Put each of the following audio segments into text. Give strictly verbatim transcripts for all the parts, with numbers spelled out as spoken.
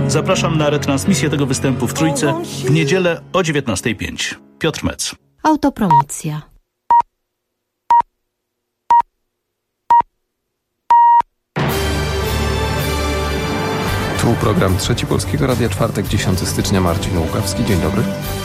Zapraszam na retransmisję tego występu w Trójce w niedzielę o dziewiętnasta pięć. Piotr Mec. Autopromocja. Tu program Trzeci Polskiego Radia, czwartek, dziesiątego stycznia, Marcin Łukawski. Dzień dobry.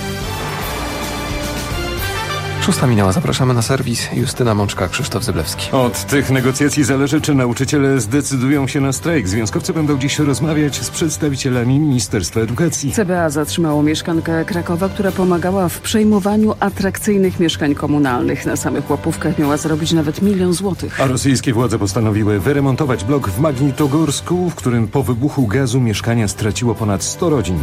Szósta minęła, zapraszamy na serwis. Justyna Mączka, Krzysztof Zyblewski. Od tych negocjacji zależy, czy nauczyciele zdecydują się na strajk. Związkowcy będą dziś rozmawiać z przedstawicielami Ministerstwa Edukacji. C B A zatrzymało mieszkankę Krakowa, która pomagała w przejmowaniu atrakcyjnych mieszkań komunalnych. Na samych łapówkach miała zarobić nawet milion złotych. A rosyjskie władze postanowiły wyremontować blok w Magnitogorsku, w którym po wybuchu gazu mieszkania straciło ponad sto rodzin.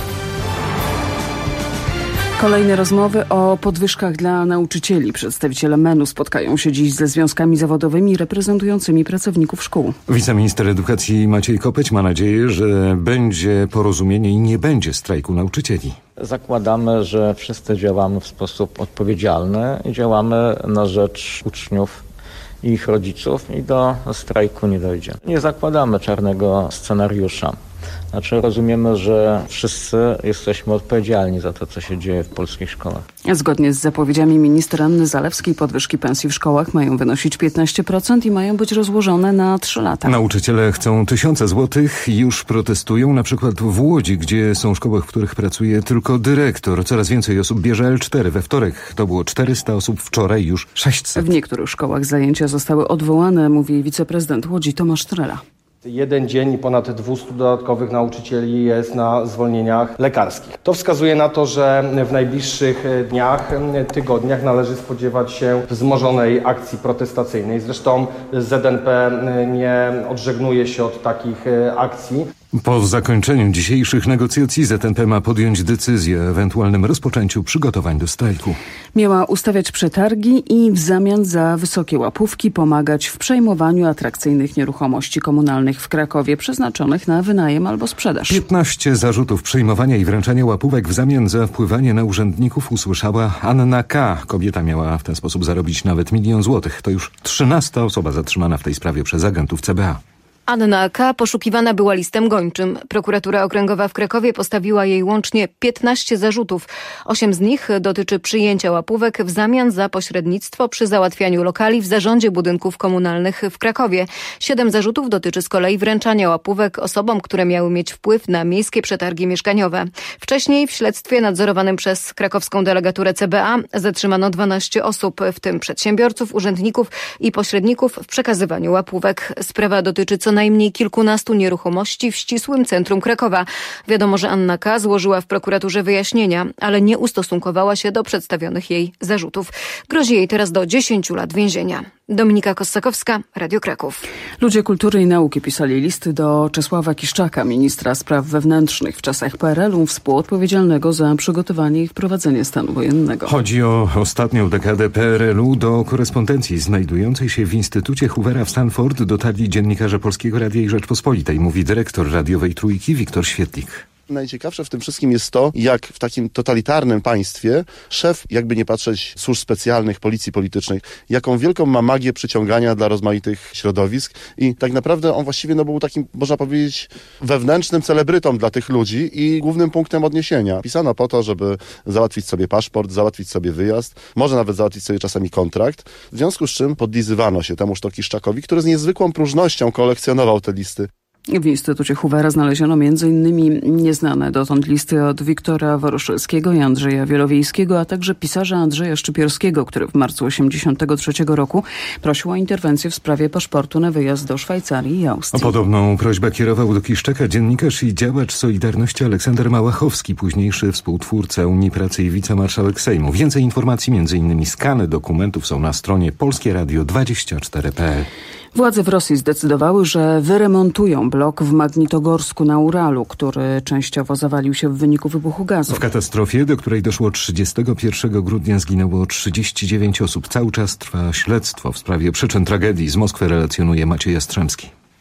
Kolejne rozmowy o podwyżkach dla nauczycieli. Przedstawiciele M E N u spotkają się dziś ze związkami zawodowymi reprezentującymi pracowników szkół. Wiceminister edukacji Maciej Kopeć ma nadzieję, że będzie porozumienie i nie będzie strajku nauczycieli. Zakładamy, że wszyscy działamy w sposób odpowiedzialny i działamy na rzecz uczniów i ich rodziców i do strajku nie dojdzie. Nie zakładamy czarnego scenariusza. Znaczy rozumiemy, że wszyscy jesteśmy odpowiedzialni za to, co się dzieje w polskich szkołach. Zgodnie z zapowiedziami minister Anny Zalewskiej podwyżki pensji w szkołach mają wynosić piętnaście procent i mają być rozłożone na trzy lata. Nauczyciele chcą tysiące złotych i już protestują, na przykład w Łodzi, gdzie są szkoły, w których pracuje tylko dyrektor. Coraz więcej osób bierze L cztery. We wtorek to było czterysta osób, wczoraj już sześćset. W niektórych szkołach zajęcia zostały odwołane, mówi wiceprezydent Łodzi Tomasz Trela. Jeden dzień i ponad dwieście dodatkowych nauczycieli jest na zwolnieniach lekarskich. To wskazuje na to, że w najbliższych dniach, tygodniach należy spodziewać się wzmożonej akcji protestacyjnej. Zresztą Z N P nie odżegnuje się od takich akcji. Po zakończeniu dzisiejszych negocjacji Z N P ma podjąć decyzję o ewentualnym rozpoczęciu przygotowań do strajku. Miała ustawiać przetargi i w zamian za wysokie łapówki pomagać w przejmowaniu atrakcyjnych nieruchomości komunalnych w Krakowie przeznaczonych na wynajem albo sprzedaż. piętnaście zarzutów przyjmowania i wręczania łapówek w zamian za wpływanie na urzędników usłyszała Anna K. Kobieta miała w ten sposób zarobić nawet milion złotych. To już trzynasta osoba zatrzymana w tej sprawie przez agentów C B A. Anna K. poszukiwana była listem gończym. Prokuratura Okręgowa w Krakowie postawiła jej łącznie piętnaście zarzutów. Osiem z nich dotyczy przyjęcia łapówek w zamian za pośrednictwo przy załatwianiu lokali w zarządzie budynków komunalnych w Krakowie. Siedem zarzutów dotyczy z kolei wręczania łapówek osobom, które miały mieć wpływ na miejskie przetargi mieszkaniowe. Wcześniej w śledztwie nadzorowanym przez krakowską delegaturę C B A zatrzymano dwanaście osób, w tym przedsiębiorców, urzędników i pośredników w przekazywaniu łapówek. Sprawa dotyczy co najmniej kilkunastu nieruchomości w ścisłym centrum Krakowa. Wiadomo, że Anna K. złożyła w prokuraturze wyjaśnienia, ale nie ustosunkowała się do przedstawionych jej zarzutów. Grozi jej teraz do dziesięciu lat więzienia. Dominika Kossakowska, Radio Kraków. Ludzie kultury i nauki pisali listy do Czesława Kiszczaka, ministra spraw wewnętrznych w czasach P R L u, współodpowiedzialnego za przygotowanie i wprowadzenie stanu wojennego. Chodzi o ostatnią dekadę P R L u. Do korespondencji znajdującej się w Instytucie Hoovera w Stanford dotarli dziennikarze Polskiego Radia i Rzeczpospolitej, mówi dyrektor radiowej Trójki Wiktor Świetlik. Najciekawsze w tym wszystkim jest to, jak w takim totalitarnym państwie szef, jakby nie patrzeć, służb specjalnych, policji politycznej, jaką wielką ma magię przyciągania dla rozmaitych środowisk i tak naprawdę on właściwie no, był takim, można powiedzieć, wewnętrznym celebrytą dla tych ludzi i głównym punktem odniesienia. Pisano po to, żeby załatwić sobie paszport, załatwić sobie wyjazd, może nawet załatwić sobie czasami kontrakt, w związku z czym podlizywano się temuż to Kiszczakowi, który z niezwykłą próżnością kolekcjonował te listy. W Instytucie Hoovera znaleziono między innymi nieznane dotąd listy od Wiktora Woroszelskiego i Andrzeja Wielowiejskiego, a także pisarza Andrzeja Szczypiorskiego, który w marcu osiemdziesiątego trzeciego roku prosił o interwencję w sprawie paszportu na wyjazd do Szwajcarii i Austrii. O podobną prośbę kierował do Kiszczaka dziennikarz i działacz Solidarności Aleksander Małachowski, późniejszy współtwórca Unii Pracy i wicemarszałek Sejmu. Więcej informacji, między innymi skany dokumentów, są na stronie polskie radio dwadzieścia cztery kropka p l. Władze w Rosji zdecydowały, że wyremontują blok w Magnitogorsku na Uralu, który częściowo zawalił się w wyniku wybuchu gazu. W katastrofie, do której doszło trzydziestego pierwszego grudnia, zginęło trzydzieści dziewięć osób. Cały czas trwa śledztwo w sprawie przyczyn tragedii. Z Moskwy relacjonuje Maciej Jastrzębski.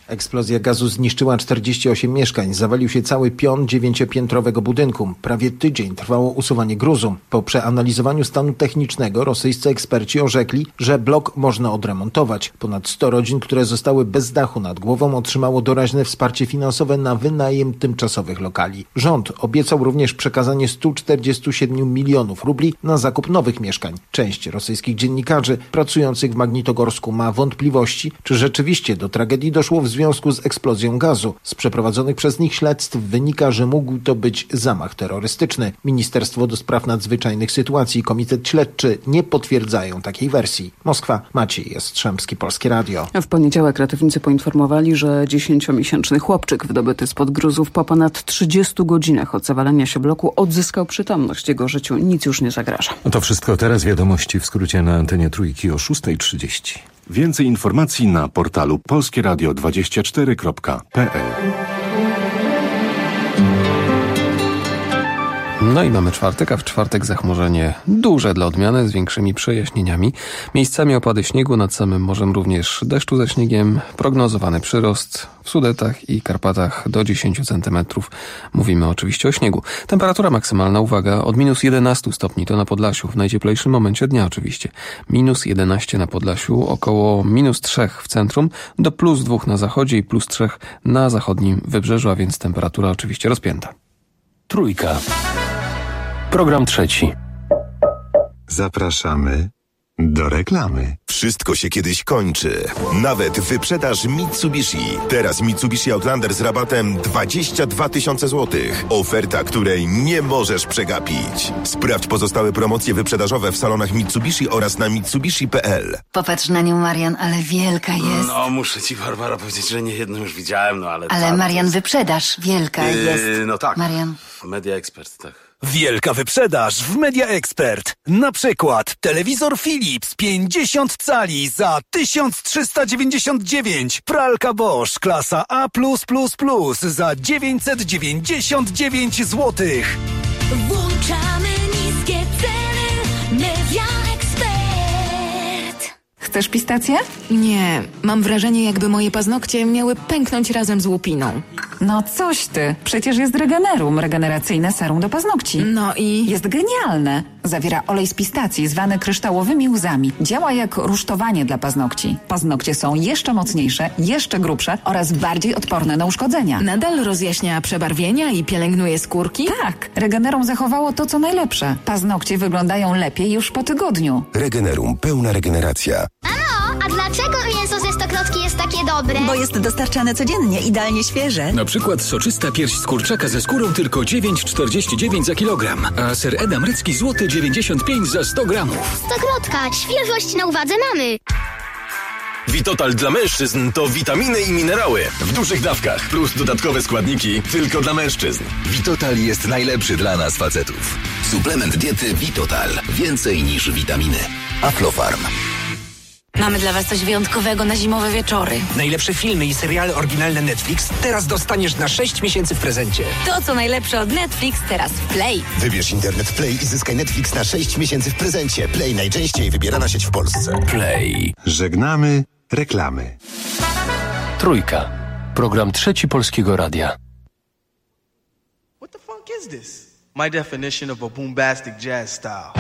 Eksplozja gazu zniszczyła czterdzieści osiem mieszkań. Zawalił się cały pion dziewięciopiętrowego budynku. Prawie tydzień trwało usuwanie gruzu. Po przeanalizowaniu stanu technicznego rosyjscy eksperci orzekli, że blok można odremontować. Ponad sto rodzin, które zostały bez dachu nad głową, otrzymało doraźne wsparcie finansowe na wynajem tymczasowych lokali. Rząd obiecał również przekazanie sto czterdzieści siedem milionów rubli na zakup nowych mieszkań. Część rosyjskich dziennikarzy pracujących w Magnitogorsku ma wątpliwości, czy rzeczywiście do tragedii doszło w związku z eksplozją gazu. Z przeprowadzonych przez nich śledztw wynika, że mógł to być zamach terrorystyczny. Ministerstwo do Spraw Nadzwyczajnych Sytuacji i Komitet Śledczy nie potwierdzają takiej wersji. Moskwa, Maciej Jastrzębski, Polskie Radio. W poniedziałek ratownicy poinformowali, że dziesięciomiesięczny chłopczyk wydobyty spod gruzów po ponad trzydziestu godzinach od zawalenia się bloku odzyskał przytomność. Jego życiu nic już nie zagraża. To wszystko teraz. Wiadomości w skrócie na antenie Trójki o szósta trzydzieści. Więcej informacji na portalu polskie radio dwadzieścia cztery kropka p l. No i mamy czwartek, a w czwartek zachmurzenie duże dla odmiany z większymi przejaśnieniami. Miejscami opady śniegu, nad samym morzem również deszczu ze śniegiem. Prognozowany przyrost w Sudetach i Karpatach do dziesięć centymetrów. Mówimy oczywiście o śniegu. Temperatura maksymalna, uwaga, od minus jedenaście stopni to na Podlasiu, w najcieplejszym momencie dnia oczywiście. Minus jedenaście na Podlasiu, około minus trzy w centrum, do plus dwa na zachodzie i plus trzy na zachodnim wybrzeżu, a więc temperatura oczywiście rozpięta. Trójka. Program trzeci. Zapraszamy do reklamy. Wszystko się kiedyś kończy. Nawet wyprzedaż Mitsubishi. Teraz Mitsubishi Outlander z rabatem dwadzieścia dwa tysiące złotych. Oferta, której nie możesz przegapić. Sprawdź pozostałe promocje wyprzedażowe w salonach Mitsubishi oraz na mitsubishi kropka p l. Popatrz na nią, Marian, ale wielka jest. No, muszę ci, Barbara, powiedzieć, że nie jedną już widziałem, no ale... Ale Marian, jest... wyprzedaż wielka yy, jest. No tak. Marian. Media Expert, tak. Wielka wyprzedaż w Media Expert. Na przykład telewizor Philips pięćdziesiąt cali za tysiąc trzysta dziewięćdziesiąt dziewięć. Pralka Bosch klasa A plus plus plus za dziewięćset dziewięćdziesiąt dziewięć złotych. Włączamy niskie ceny. Media Expert. Chcesz pistację? Nie, mam wrażenie, jakby moje paznokcie miały pęknąć razem z łupiną. No coś ty, przecież jest Regenerum, regeneracyjne serum do paznokci. No i? Jest genialne. Zawiera olej z pistacji zwany kryształowymi łzami. Działa jak rusztowanie dla paznokci. Paznokcie są jeszcze mocniejsze, jeszcze grubsze oraz bardziej odporne na uszkodzenia. Nadal rozjaśnia przebarwienia i pielęgnuje skórki? Tak, Regenerum zachowało to, co najlepsze. Paznokcie wyglądają lepiej już po tygodniu. Regenerum, pełna regeneracja. Mamo, a dlaczego mięso ze Stokrotki jest takie dobre? Bo jest dostarczane codziennie, idealnie świeże. Na przykład soczysta pierś z kurczaka ze skórą tylko dziewięć czterdzieści dziewięć za kilogram, a ser edam rycki złoty dziewięćdziesiąt pięć za sto gramów. Stokrotka, świeżość na uwadze mamy. Vitotal dla mężczyzn to witaminy i minerały w dużych dawkach plus dodatkowe składniki tylko dla mężczyzn. Vitotal jest najlepszy dla nas facetów. Suplement diety Vitotal. Więcej niż witaminy. Aflofarm. Mamy dla was coś wyjątkowego na zimowe wieczory. Najlepsze filmy i seriale oryginalne Netflix teraz dostaniesz na sześć miesięcy w prezencie. To, co najlepsze od Netflix, teraz w Play. Wybierz internet Play i zyskaj Netflix na sześć miesięcy w prezencie. Play, najczęściej wybierana sieć w Polsce. Play. Żegnamy reklamy. Trójka. Program trzeci Polskiego Radia. What the fuck is this? My definition of a boombastic jazz style.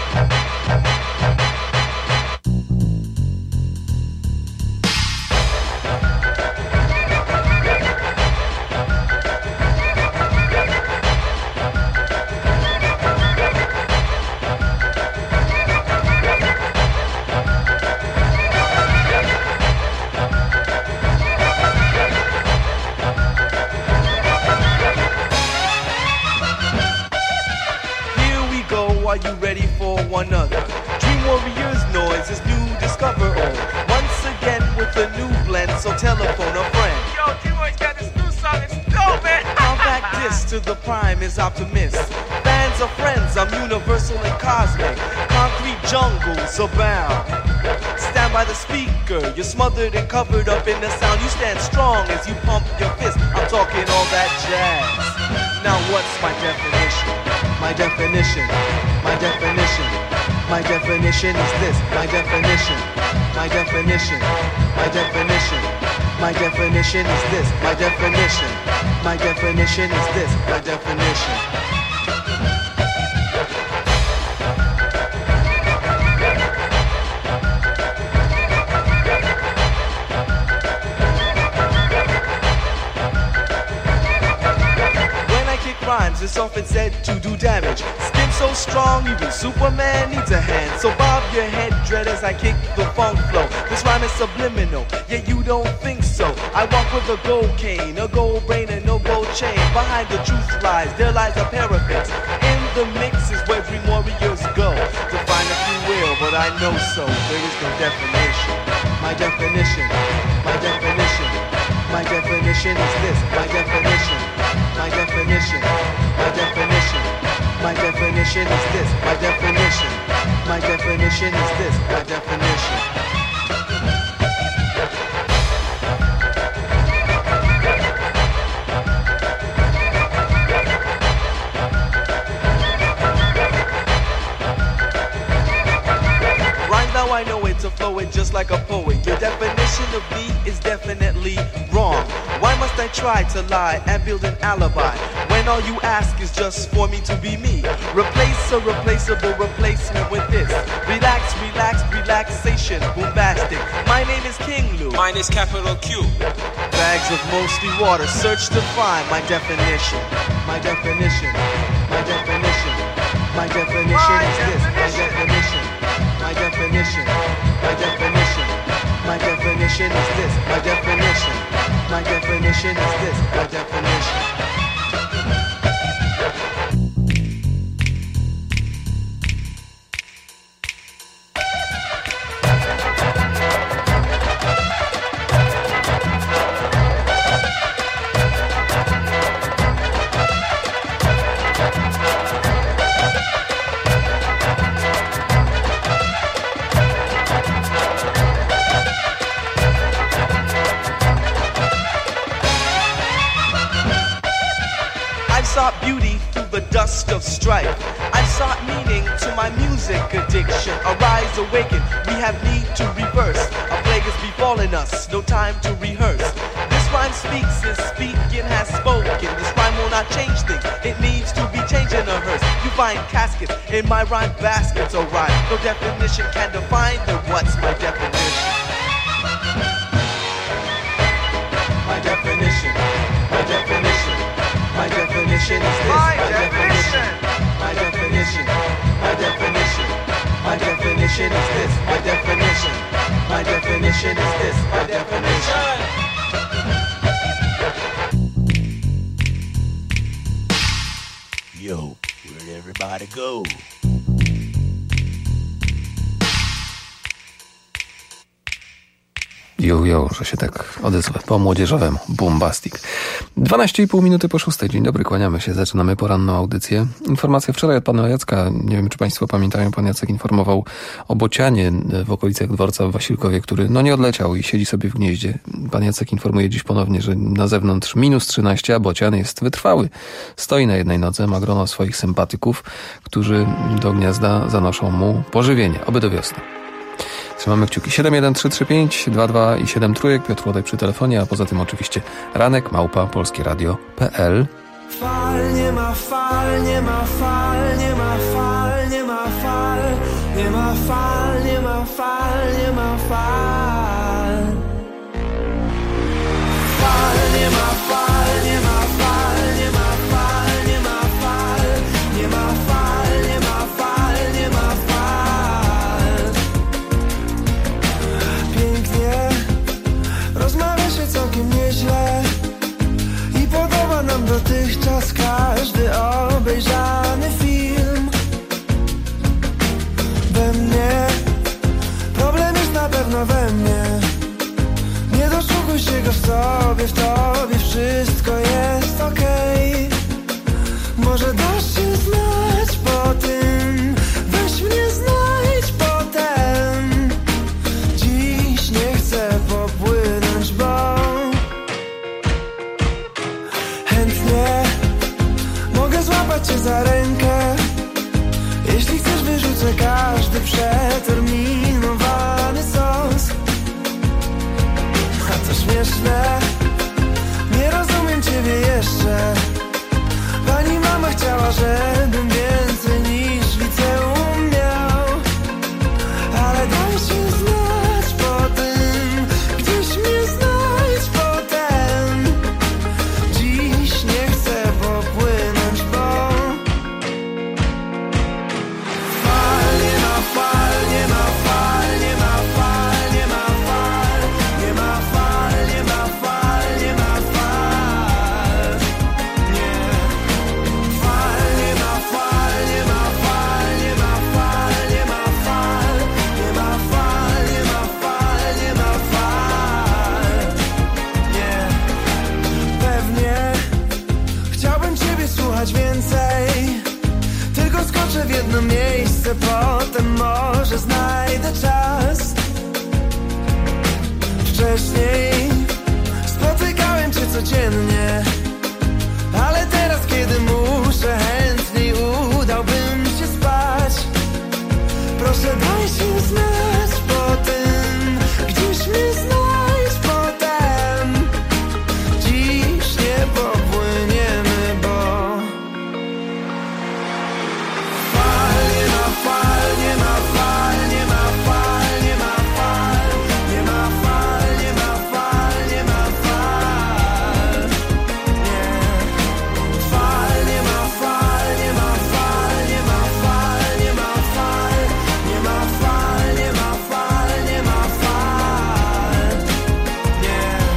Are you ready for one another? Dream Warriors noise is new, discover all. Once again with a new blend, so telephone a friend. Yo, D-Boy's got this new song, it's dope, man. Compact disc to the prime is optimist. Bands of friends, I'm universal and cosmic. Concrete jungles abound. Stand by the speaker, you're smothered and covered up in the sound. You stand strong as you pump your fist. I'm talking all that jazz. Now what's my definition? My definition, my definition, my definition is this. My definition, my definition, my definition, My definition is this, my definition. My definition is this, my definition. Rhymes, it's often said to do damage. Skin so strong, even Superman needs a hand. So bob your head, dread, as I kick the funk flow. This rhyme is subliminal, yet you don't think so. I walk with a gold cane, a gold brain, and no gold chain. Behind the truth lies, there lies a parapet. In the mix is where dream warriors go to find if you will, but I know so. There is no definition. My definition, my definition, my definition is this. My definition. My definition, my definition, my definition is this. My definition, my definition is this. My definition. Right now I know it to flow it just like a poet. Your definition of me is definitely wrong. Why must I try to lie and build an alibi when all you ask is just for me to be me? Replace a replaceable replacement with this. Relax, relax, relaxation, bombastic. My name is King Lou. Mine is capital Q. Bags of mostly water, search to find my definition. My definition, my definition, my definition is this. My definition, my definition, my definition, my definition is this. My definition. My definition is this, my definition. Of strife, I sought meaning to my music addiction. Arise, awaken, we have need to reverse. A plague is befalling us, no time to rehearse. This rhyme speaks, and speaking has spoken. This rhyme will not change things, it needs to be changed in a hearse. You find caskets in my rhyme baskets, oh rhyme. No definition can define the what's my definition. My definition, my definition, my definition is this. My, my definition. My definition, my definition, my definition is this. My definition, my definition is this. My definition. Yo, where'd everybody go? Jo, jo, że się tak odezwę po młodzieżowemu. Bombastic. dwanaście i pół minuty po szóstej. Dzień dobry, kłaniamy się. Zaczynamy poranną audycję. Informacja wczoraj od pana Jacka. Nie wiem, czy państwo pamiętają. Pan Jacek informował o bocianie w okolicach dworca w Wasilkowie, który no nie odleciał i siedzi sobie w gnieździe. Pan Jacek informuje dziś ponownie, że na zewnątrz minus trzynaście, a bocian jest wytrwały. Stoi na jednej nodze, ma grono swoich sympatyków, którzy do gniazda zanoszą mu pożywienie. Oby do wiosny. Trzymamy kciuki. siedem jeden trzy trzy pięć dwa dwa i siedem trójek. Piotr Łodaj przy telefonie, a poza tym oczywiście ranek małpa polskieradio kropka p l. Fal, nie ma fal, nie ma fal, nie ma fal, nie ma fal, nie ma fal, nie ma fal, nie ma fal. Fal, nie ma fal, nie ma fal, nie ma fal, nie ma fal, nie ma fal, nie ma fal, nie ma fal. Pięknie, rozmawia się całkiem nieźle i podoba nam dotychczas każdy obejrzany film. We mnie problem jest na pewno we mnie. Nie doszukuj się go w sobie, w tobie wszystko jest okej. Może dasz się znać po tym, weź mnie znajdź potem. Dziś nie chcę popłynąć, bo chętnie mogę złapać cię za rękę. Jeśli chcesz, wyrzucę każdy przeterminowany sos. A to śmieszne. Nie rozumiem ciebie jeszcze. Pani mama chciała, żebym więcej niż liceum miał, ale daj się znać po tym, gdzieś mnie znajdź potem. Dziś nie chcę popłynąć, bo fal, nie ma fal, nie ma fal, nie ma fal, nie ma fal, nie ma fal, nie ma fal, nie ma fal, nie. Fal, nie ma fal, nie ma fal, nie ma fal, nie ma fal, nie ma fal, nie ma fal, nie ma fal, nie. Pewnie chciałbym ciebie słuchać więcej, tylko skoczę w jedno miejsce, potem może znajdę czas. Wcześniej spotykałem cię codziennie, ale teraz, kiedy muszę, chętniej udałbym się spać. Proszę, daj się znać po tym, gdzieś mnie znajdź potem. Dziś nie popłyniemy, bo fal, nie ma fal, nie ma fal, nie ma fal, nie ma fal, nie ma fal, nie ma fal, nie ma fal, nie. Fal, nie ma fal, nie ma fal, nie ma fal, nie ma fal, nie ma fal, nie ma fal, nie ma fal, nie.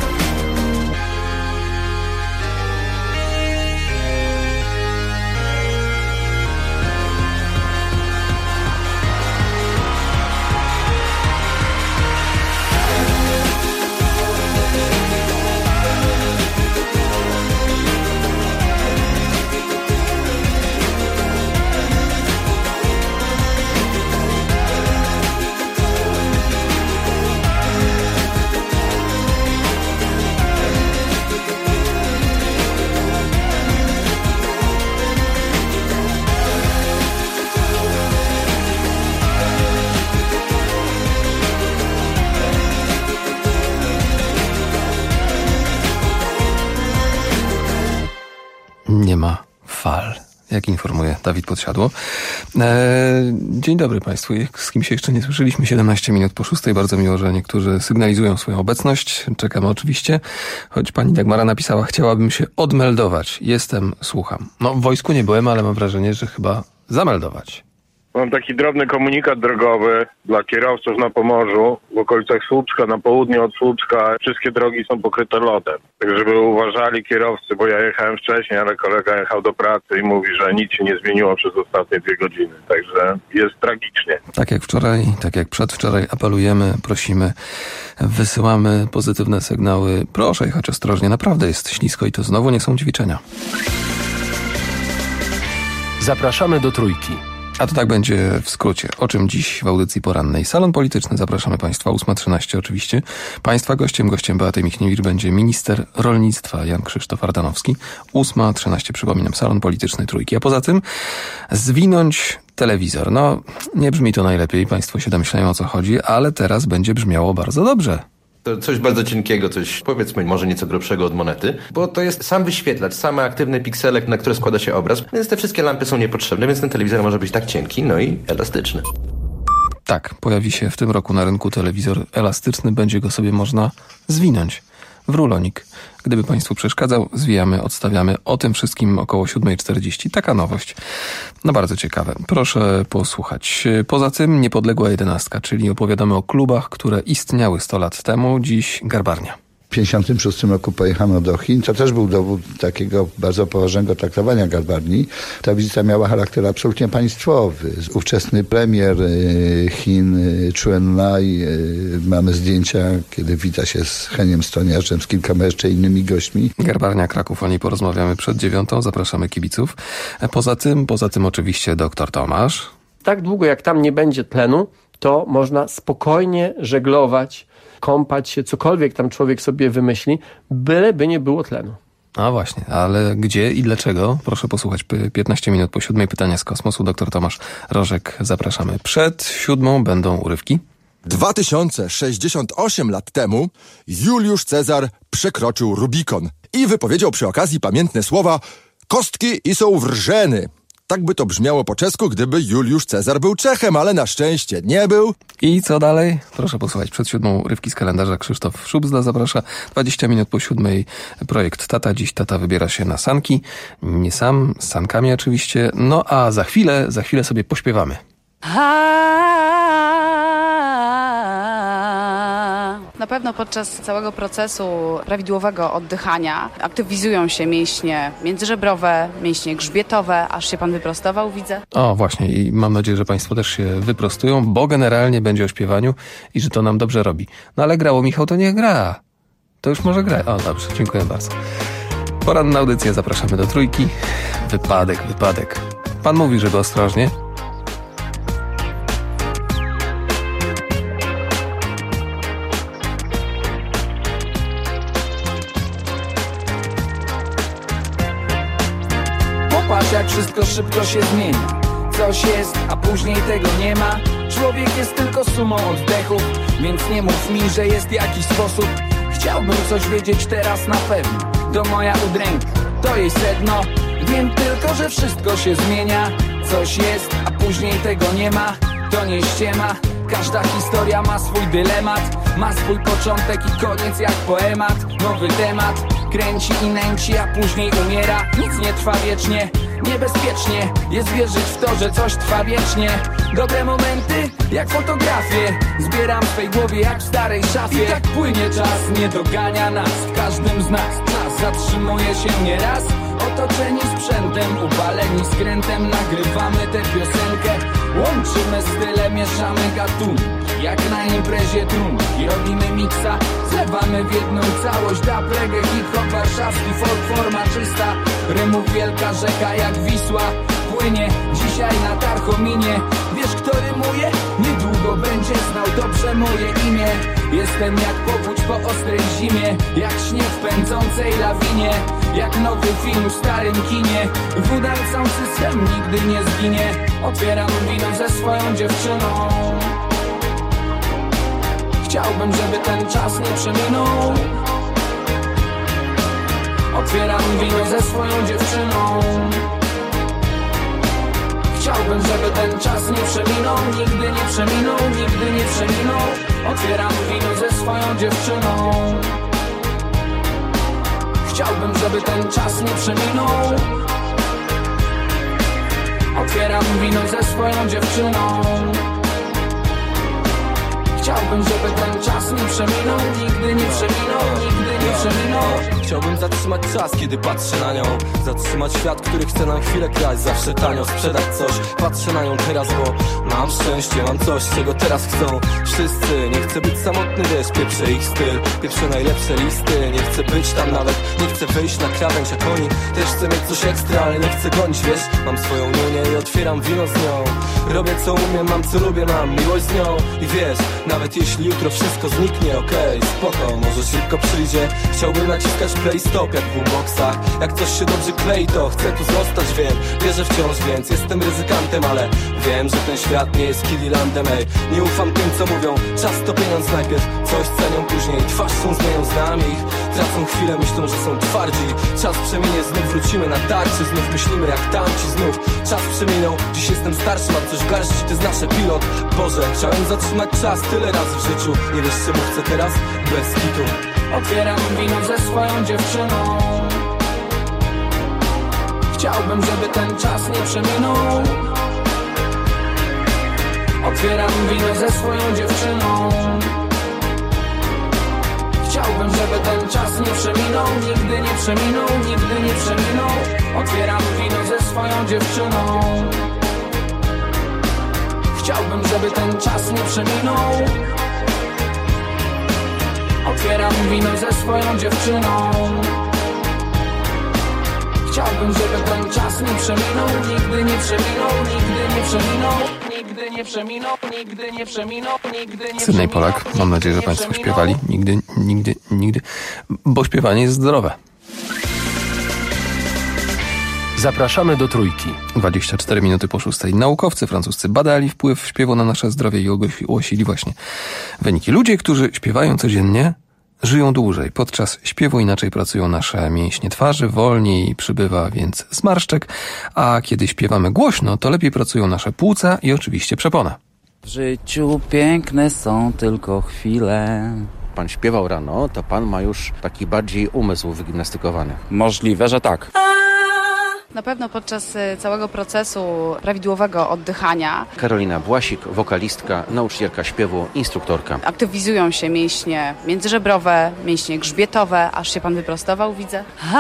Nie ma fal, jak informuje Dawid Podsiadło. Eee, dzień dobry Państwu, z kim się jeszcze nie słyszeliśmy, siedemnaście minut po szóstej. Bardzo miło, że niektórzy sygnalizują swoją obecność. Czekamy oczywiście, choć pani Dagmara napisała, chciałabym się odmeldować. Jestem, słucham. No, w wojsku nie byłem, ale mam wrażenie, że chyba zameldować. Mam taki drobny komunikat drogowy dla kierowców na Pomorzu, w okolicach Słupska, na południe od Słupska. Wszystkie drogi są pokryte lodem. Tak, żeby uważali kierowcy, bo ja jechałem wcześniej, ale kolega jechał do pracy i mówi, że nic się nie zmieniło przez ostatnie dwie godziny. Także jest tragicznie. Tak jak wczoraj, tak jak przedwczoraj apelujemy, prosimy, wysyłamy pozytywne sygnały. Proszę jechać ostrożnie, naprawdę jest ślisko i to znowu nie są ćwiczenia. Zapraszamy do Trójki. A to tak będzie w skrócie. O czym dziś w audycji porannej? Salon Polityczny, zapraszamy Państwa, ósma trzynaście oczywiście. Państwa gościem, gościem Beaty Michniewicz będzie minister rolnictwa Jan Krzysztof Ardanowski. ósma trzynaście, przypominam, Salon Polityczny Trójki. A poza tym zwinąć telewizor. No, nie brzmi to najlepiej, Państwo się domyślają, o co chodzi, ale teraz będzie brzmiało bardzo dobrze. To coś bardzo cienkiego, coś powiedzmy może nieco grubszego od monety, bo to jest sam wyświetlacz, same aktywne piksele, na które składa się obraz, więc te wszystkie lampy są niepotrzebne, więc ten telewizor może być tak cienki, no i elastyczny. Tak, pojawi się w tym roku na rynku telewizor elastyczny, będzie go sobie można zwinąć w rulonik. Gdyby Państwu przeszkadzał, zwijamy, odstawiamy. O tym wszystkim około siódma czterdzieści. Taka nowość. No bardzo ciekawe. Proszę posłuchać. Poza tym Niepodległa jedenastka, czyli opowiadamy o klubach, które istniały sto lat temu. Dziś Garbarnia. W pięćdziesiątym szóstym roku pojechano do Chin. To też był dowód takiego bardzo poważnego traktowania Garbarni. Ta wizyta miała charakter absolutnie państwowy. Ówczesny premier Chin, Chu En-lai, mamy zdjęcia, kiedy wita się z Heniem Stroniarzem, z kilkoma jeszcze innymi gośćmi. Garbarnia, Kraków, o niej porozmawiamy przed dziewiątą. Zapraszamy kibiców. Poza tym, poza tym oczywiście doktor Tomasz. Tak długo jak tam nie będzie tlenu, to można spokojnie żeglować, kąpać się, cokolwiek tam człowiek sobie wymyśli, byleby nie było tlenu. A właśnie, ale gdzie i dlaczego? Proszę posłuchać. piętnaście minut po siódmej, pytania z kosmosu. Doktor Tomasz Rożek, zapraszamy. Przed siódmą będą urywki. dwa tysiące sześćdziesiąt osiem lat temu Juliusz Cezar przekroczył Rubikon i wypowiedział przy okazji pamiętne słowa: kostki i są wrzeny. Tak by to brzmiało po czesku, gdyby Juliusz Cezar był Czechem, ale na szczęście nie był. I co dalej? Proszę posłuchać przed siódmą rywki z kalendarza. Krzysztof Szubzda zaprasza. dwadzieścia minut po siódmej projekt Tata. Dziś tata wybiera się na sanki. Nie sam, z sankami oczywiście. No a za chwilę, za chwilę sobie pośpiewamy. Na pewno podczas całego procesu prawidłowego oddychania aktywizują się mięśnie międzyżebrowe, mięśnie grzbietowe. Aż się pan wyprostował, widzę. O, właśnie. I mam nadzieję, że państwo też się wyprostują, bo generalnie będzie o śpiewaniu i że to nam dobrze robi. No ale grało Michał, to niech gra. To już może gra. O, dobrze. Dziękuję bardzo. Poranna audycja. Zapraszamy do trójki. Wypadek, wypadek. Pan mówi, żeby ostrożnie. Patrz, jak wszystko szybko się zmienia. Coś jest, a później tego nie ma. Człowiek jest tylko sumą oddechów, więc nie mów mi, że jest jakiś sposób. Chciałbym coś wiedzieć teraz na pewno. To moja udręka, to jej sedno. Wiem tylko, że wszystko się zmienia. Coś jest, a później tego nie ma. To nie ściema. Każda historia ma swój dylemat. Ma swój początek i koniec jak poemat. Nowy temat kręci i nęci, a później umiera. Nic nie trwa wiecznie. Niebezpiecznie jest wierzyć w to, że coś trwa wiecznie. Dobre momenty jak fotografie zbieram w swej głowie jak w starej szafie. I tak płynie czas, nie dogania nas. W każdym z nas czas zatrzymuje się nieraz. Otoczeni sprzętem, upaleni skrętem, nagrywamy tę piosenkę. Łączymy style, mieszamy gatunki, jak na imprezie trunki. Robimy miksa, zlewamy w jedną całość. Dub, reggae, hip-hop, warszawski folk, forma czysta. Rymów wielka rzeka jak Wisła płynie dzisiaj na Tarchominie. Wiesz, kto rymuje? Niedługo będzie znał dobrze moje imię. Jestem jak powódź po ostrej zimie, jak śnieg w pędzącej lawinie, jak nowy film w starym kinie. Woda chcący sen nigdy nie zginie. Otwieram wino ze swoją dziewczyną. Chciałbym, żeby ten czas nie przeminął. Otwieram wino ze swoją dziewczyną. Chciałbym, żeby ten czas nie przeminął. Nigdy nie przeminął, nigdy nie przeminął. Otwieram wino ze swoją dziewczyną. Chciałbym, żeby ten czas nie przeminął. Otwieram wino ze swoją dziewczyną. Chciałbym, żeby ten czas nie przeminął. Nigdy nie przeminął, nigdy nie przeminął. Chciałbym zatrzymać czas, kiedy patrzę na nią. Zatrzymać świat, który chce nam chwilę kraść. Zawsze tanio sprzedać coś. Patrzę na nią teraz, bo mam szczęście, mam coś, czego teraz chcą wszyscy. Nie chcę być samotny, wiesz, pieprzę ich styl, pieprzę najlepsze listy. Nie chcę być tam nawet, nie chcę wyjść na krawędź jak oni. Też chcę mieć coś ekstra, ale nie chcę gonić, wiesz. Mam swoją niunię i otwieram wino z nią. Robię co umiem, mam co lubię, mam miłość z nią. I wiesz, nawet jeśli jutro wszystko zniknie, okej, okay, spoko, może szybko przyjdzie. Chciałbym naciskać play stop jak w boomboxach. Jak coś się dobrze klei, to chcę tu zostać, wiem. Wierzę wciąż, więc jestem ryzykantem, ale wiem, że ten świat nie jest Kiddylandem, ej. Nie ufam tym, co mówią, czas to pieniądz najpierw. Coś cenią później, twarz są zmienią, znam ich. Tracą chwilę, myślą, że są twardzi. Czas przeminie, znów wrócimy na tarczy. Znów myślimy jak tamci, znów czas przeminął. Dziś jestem starszy, mam coś w garści, ty znasz epilog. Boże, chciałem zatrzymać czas tyle razy w życiu. Nie wiesz, czemu chcę teraz? Bez kitu. Otwieram wino ze swoją dziewczyną. Chciałbym, żeby ten czas nie przeminął. Otwieram wino ze swoją dziewczyną. Chciałbym, żeby ten czas nie przeminął. Nigdy nie przeminął, nigdy nie przeminął. Otwieram wino ze swoją dziewczyną. Chciałbym, żeby ten czas nie przeminął. Otwieram wino ze swoją dziewczyną. Chciałbym, żeby ten czas nie przeminął. Nigdy nie przeminął, nigdy nie przeminął. Nigdy nie przeminął, nigdy nie przeminął, nigdy nie Sydney Polak, mam nadzieję, że państwo śpiewali. Nigdy, nigdy, nigdy, bo śpiewanie jest zdrowe. Zapraszamy do Trójki. dwadzieścia cztery minuty po szóstej. Naukowcy francuscy badali wpływ śpiewu na nasze zdrowie i ogłosili właśnie wyniki. Ludzie, którzy śpiewają codziennie, żyją dłużej. Podczas śpiewu inaczej pracują nasze mięśnie twarzy, wolniej przybywa więc zmarszczek, a kiedy śpiewamy głośno, to lepiej pracują nasze płuca i oczywiście przepona. W życiu piękne są tylko chwile. Pan śpiewał rano, to pan ma już taki bardziej umysł wygimnastykowany. Możliwe, że tak. Na pewno podczas całego procesu prawidłowego oddychania Karolina Błasik, wokalistka, nauczycielka śpiewu, instruktorka. aktywizują się mięśnie międzyżebrowe, mięśnie grzbietowe, aż się pan wyprostował, widzę.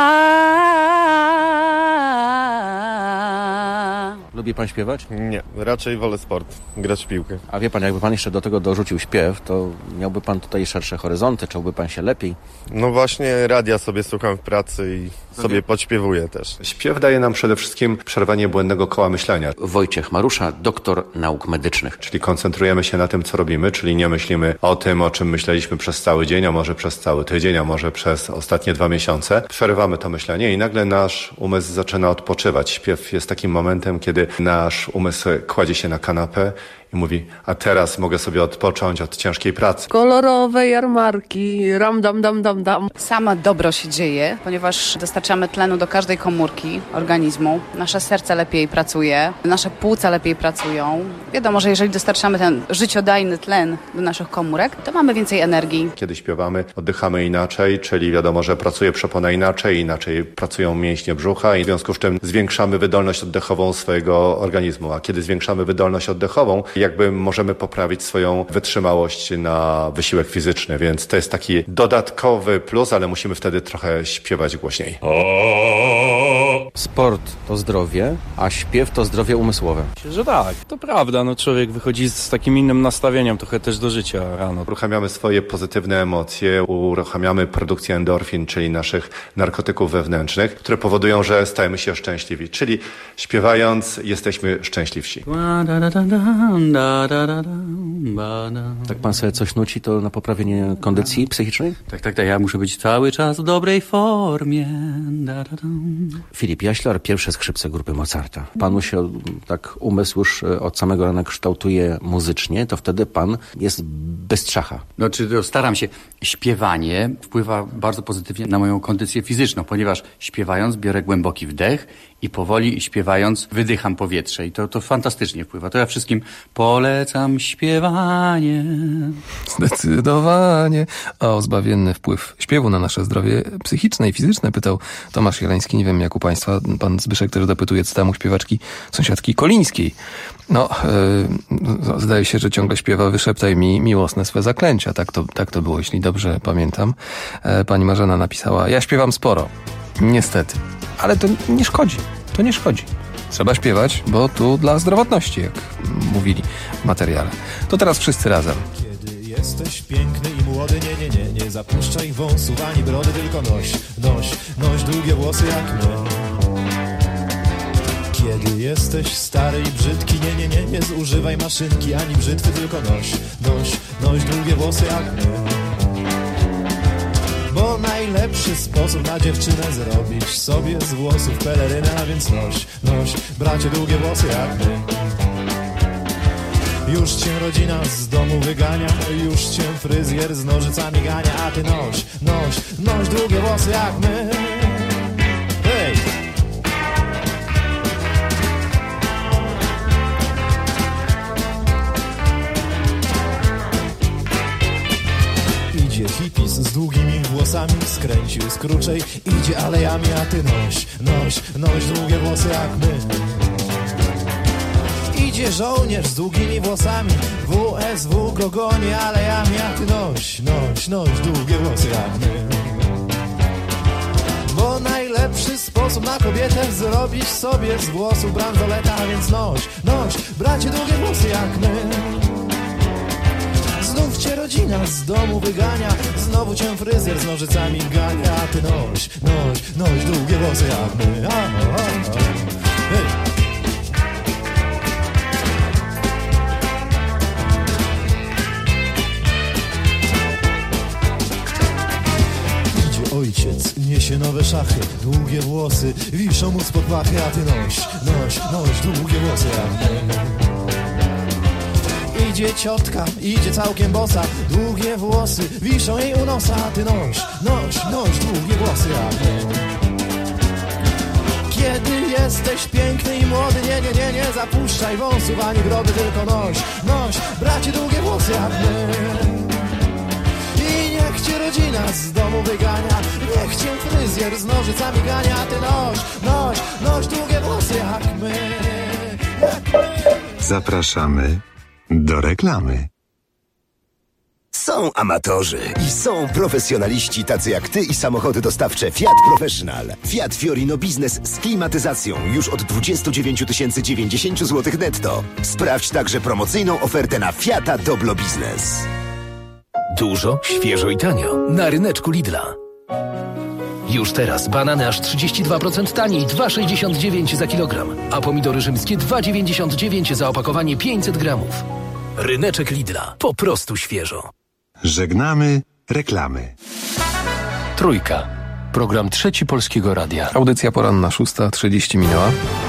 Lubi pan śpiewać? Nie, raczej wolę sport, grać w piłkę. A wie pan, jakby pan jeszcze do tego dorzucił śpiew, to miałby pan tutaj szersze horyzonty, czułby pan się lepiej? No właśnie, radia sobie słucham w pracy i sobie podśpiewuję też. Śpiew daje nam przede wszystkim przerwanie błędnego koła myślenia. Wojciech Marusza, doktor nauk medycznych. Czyli koncentrujemy się na tym, co robimy, czyli nie myślimy o tym, o czym myśleliśmy przez cały dzień, a może przez cały tydzień, a może przez ostatnie dwa miesiące. Przerywamy to myślenie i nagle nasz umysł zaczyna odpoczywać. Śpiew jest takim momentem, kiedy nasz umysł kładzie się na kanapę i mówi, a teraz mogę sobie odpocząć od ciężkiej pracy. Kolorowe jarmarki, ram dam dam dam dam. Same dobro się dzieje, ponieważ dostarczamy tlenu do każdej komórki organizmu. Nasze serce lepiej pracuje, nasze płuca lepiej pracują. Wiadomo, że jeżeli dostarczamy ten życiodajny tlen do naszych komórek, to mamy więcej energii. Kiedy śpiewamy, oddychamy inaczej, czyli wiadomo, że pracuje przepona inaczej, inaczej pracują mięśnie brzucha i w związku z czym zwiększamy wydolność oddechową swojego organizmu. A kiedy zwiększamy wydolność oddechową, jakby możemy poprawić swoją wytrzymałość na wysiłek fizyczny, więc to jest taki dodatkowy plus, ale musimy wtedy trochę śpiewać głośniej. Sport to zdrowie, a śpiew to zdrowie umysłowe. Myślę, że tak, to prawda. No, człowiek wychodzi z takim innym nastawieniem trochę też do życia rano. Uruchamiamy swoje pozytywne emocje, uruchamiamy produkcję endorfin, czyli naszych narkotyków wewnętrznych, które powodują, że stajemy się szczęśliwi. Czyli śpiewając jesteśmy szczęśliwsi. Tak pan sobie coś nuci, to na poprawienie kondycji psychicznej? Tak, tak, tak. Ja muszę być cały czas w dobrej formie. Filip Jaślar, pierwsze skrzypce grupy Mozarta. Panu się tak umysł już od samego rana kształtuje muzycznie, to wtedy pan jest bystrzacha. Znaczy, to staram się. Śpiewanie wpływa bardzo pozytywnie na moją kondycję fizyczną, ponieważ śpiewając biorę głęboki wdech i powoli śpiewając wydycham powietrze i to, to fantastycznie wpływa. To ja wszystkim polecam śpiewanie. Zdecydowanie. O zbawienny wpływ śpiewu na nasze zdrowie psychiczne i fizyczne pytał Tomasz Jeleński. Nie wiem jak u państwa. Pan Zbyszek też dopytuje, co tam u śpiewaczki sąsiadki Kolińskiej. No, yy, zdaje się, że ciągle śpiewa Wyszeptaj mi miłosne swe zaklęcia. Tak to, tak to było, jeśli dobrze pamiętam. E, pani Marzena napisała, ja śpiewam sporo. Niestety. Ale to nie szkodzi. To nie szkodzi. Trzeba śpiewać, bo tu dla zdrowotności, jak mówili w materiale. To teraz wszyscy razem. Kiedy jesteś piękny i młody, nie, nie, nie, nie zapuszczaj wąsów ani brody, tylko noś, noś, noś długie włosy jak my. Kiedy jesteś stary i brzydki, nie, nie, nie, nie zużywaj maszynki ani brzytwy, tylko noś, noś, noś długie włosy jak my. Bo najlepszy sposób na dziewczynę zrobić sobie z włosów pelerynę, a więc noś, noś, bracie długie włosy jak my. Już cię rodzina z domu wygania, już cię fryzjer z nożycami gania, a ty noś, noś, noś długie włosy jak my. Hej! Idzie hipis z długimi włosami, skręcił z kruczej, idzie alejami, a ty noś, noś, noś długie włosy jak my. Idzie żołnierz z długimi włosami, W S W go goni alejami, a ty noś, noś, noś długie włosy jak my. Bo najlepszy sposób na kobietę zrobić sobie z włosów bransoleta, a więc noś, noś, bracie długie włosy jak my. Znów cię rodzina z domu wygania, znowu cię fryzjer z nożycami gania, a ty noś, noś, noś długie włosy jak my. A, a, a. Hej. Ojciec niesie nowe szaty, pachy, długie włosy wiszą mu spod pachy, a ty noś, noś, noś długie włosy jak my. Idzie ciotka, idzie całkiem bosa, długie włosy wiszą jej u nosa, a ty noś, noś, noś długie włosy jak my. Kiedy jesteś piękny i młody, nie, nie, nie, nie zapuszczaj wąsów ani brody, tylko noś, noś, bracie długie włosy jak my. I niech cię rodzina z domu wygania, niech cię fryzjer z nożycami gania, a ty noś, noś, noś długie włosy jak my, jak my. Zapraszamy do reklamy. Są amatorzy i są profesjonaliści tacy jak ty i samochody dostawcze Fiat Professional. Fiat Fiorino Business z klimatyzacją już od dwadzieścia dziewięć tysięcy dziewięćdziesiąt złotych netto. Sprawdź także promocyjną ofertę na Fiata Doblo Business. Dużo, świeżo i tanio na ryneczku Lidla. Już teraz banany aż trzydzieści dwa procent taniej, dwa sześćdziesiąt dziewięć za kilogram, a pomidory rzymskie dwa dziewięćdziesiąt dziewięć za opakowanie pięćset gramów. Ryneczek Lidla. Po prostu świeżo. Żegnamy reklamy. Trójka. Program Trzeci Polskiego Radia. Audycja poranna, szósta trzydzieści minęła.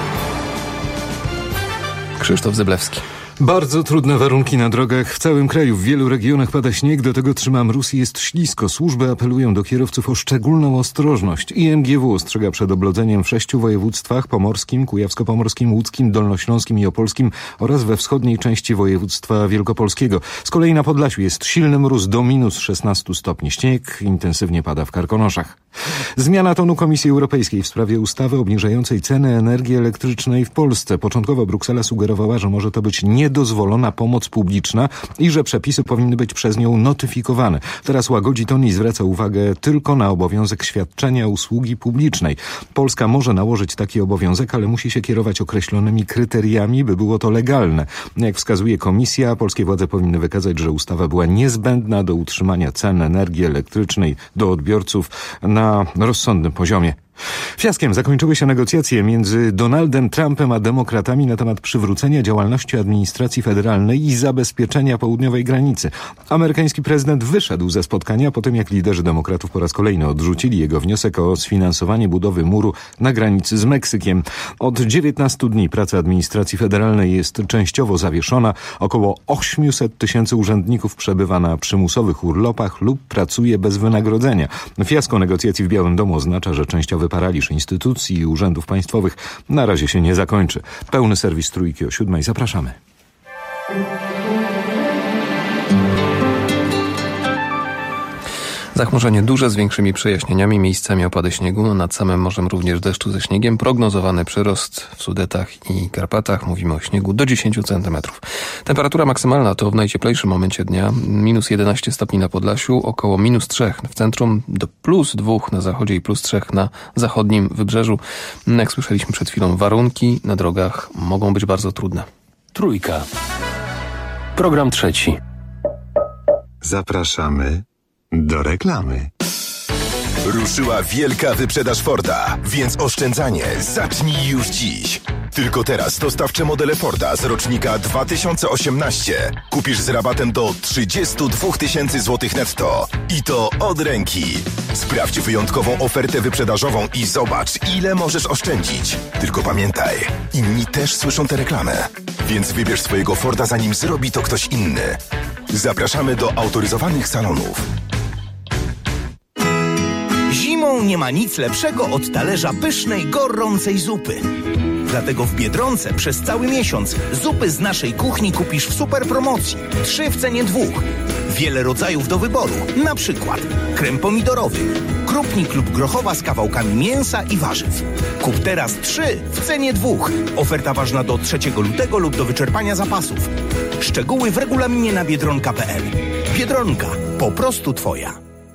Krzysztof Zyblewski. Bardzo trudne warunki na drogach w całym kraju. W wielu regionach pada śnieg, do tego trzyma mróz i jest ślisko. Służby apelują do kierowców o szczególną ostrożność. I M G W ostrzega przed oblodzeniem w sześciu województwach: pomorskim, kujawsko-pomorskim, łódzkim, dolnośląskim i opolskim oraz we wschodniej części województwa wielkopolskiego. Z kolei na Podlasiu jest silny mróz do minus szesnastu stopni. Śnieg intensywnie pada w Karkonoszach. Zmiana tonu Komisji Europejskiej w sprawie ustawy obniżającej ceny energii elektrycznej w Polsce. Początkowo Bruksela sugerowała, że może to być niedozwolona pomoc publiczna i że przepisy powinny być przez nią notyfikowane. Teraz łagodzi ton i zwraca uwagę tylko na obowiązek świadczenia usługi publicznej. Polska może nałożyć taki obowiązek, ale musi się kierować określonymi kryteriami, by było to legalne. Jak wskazuje Komisja, polskie władze powinny wykazać, że ustawa była niezbędna do utrzymania cen energii elektrycznej do odbiorców na rozsądnym poziomie. Fiaskiem zakończyły się negocjacje między Donaldem Trumpem a demokratami na temat przywrócenia działalności administracji federalnej i zabezpieczenia południowej granicy. Amerykański prezydent wyszedł ze spotkania po tym, jak liderzy demokratów po raz kolejny odrzucili jego wniosek o sfinansowanie budowy muru na granicy z Meksykiem. Od dziewiętnastu dni praca administracji federalnej jest częściowo zawieszona. Około osiemset tysięcy urzędników przebywa na przymusowych urlopach lub pracuje bez wynagrodzenia. Fiasko negocjacji w Białym Domu oznacza, że częściowy paraliż instytucji i urzędów państwowych na razie się nie zakończy. Pełny serwis Trójki o siódmej. Zapraszamy. Zachmurzenie duże z większymi przejaśnieniami, miejscami opady śniegu, nad samym morzem również deszczu ze śniegiem, prognozowany przyrost w Sudetach i Karpatach, mówimy o śniegu do dziesięciu centymetrów. Temperatura maksymalna to w najcieplejszym momencie dnia minus jedenaście stopni na Podlasiu, około minus trzech w centrum, do plus dwóch na zachodzie i plus trzech na zachodnim wybrzeżu. Jak słyszeliśmy przed chwilą, warunki na drogach mogą być bardzo trudne. Trójka. Program trzeci. Zapraszamy do reklamy. Ruszyła wielka wyprzedaż Forda, więc oszczędzanie zacznij już dziś. Tylko teraz dostawcze modele Forda z rocznika dwa tysiące osiemnaście kupisz z rabatem do trzydzieści dwa tysiące złotych netto. I to od ręki. Sprawdź wyjątkową ofertę wyprzedażową i zobacz, ile możesz oszczędzić. Tylko pamiętaj, inni też słyszą tę reklamę. Więc wybierz swojego Forda, zanim zrobi to ktoś inny. Zapraszamy do autoryzowanych salonów. Zimą nie ma nic lepszego od talerza pysznej, gorącej zupy. Dlatego w Biedronce przez cały miesiąc zupy z naszej kuchni kupisz w super promocji. Trzy w cenie dwóch. Wiele rodzajów do wyboru. Na przykład krem pomidorowy, krupnik lub grochowa z kawałkami mięsa i warzyw. Kup teraz trzy w cenie dwóch. Oferta ważna do trzeciego lutego lub do wyczerpania zapasów. Szczegóły w regulaminie na biedronka kropka p l. Biedronka. Po prostu twoja.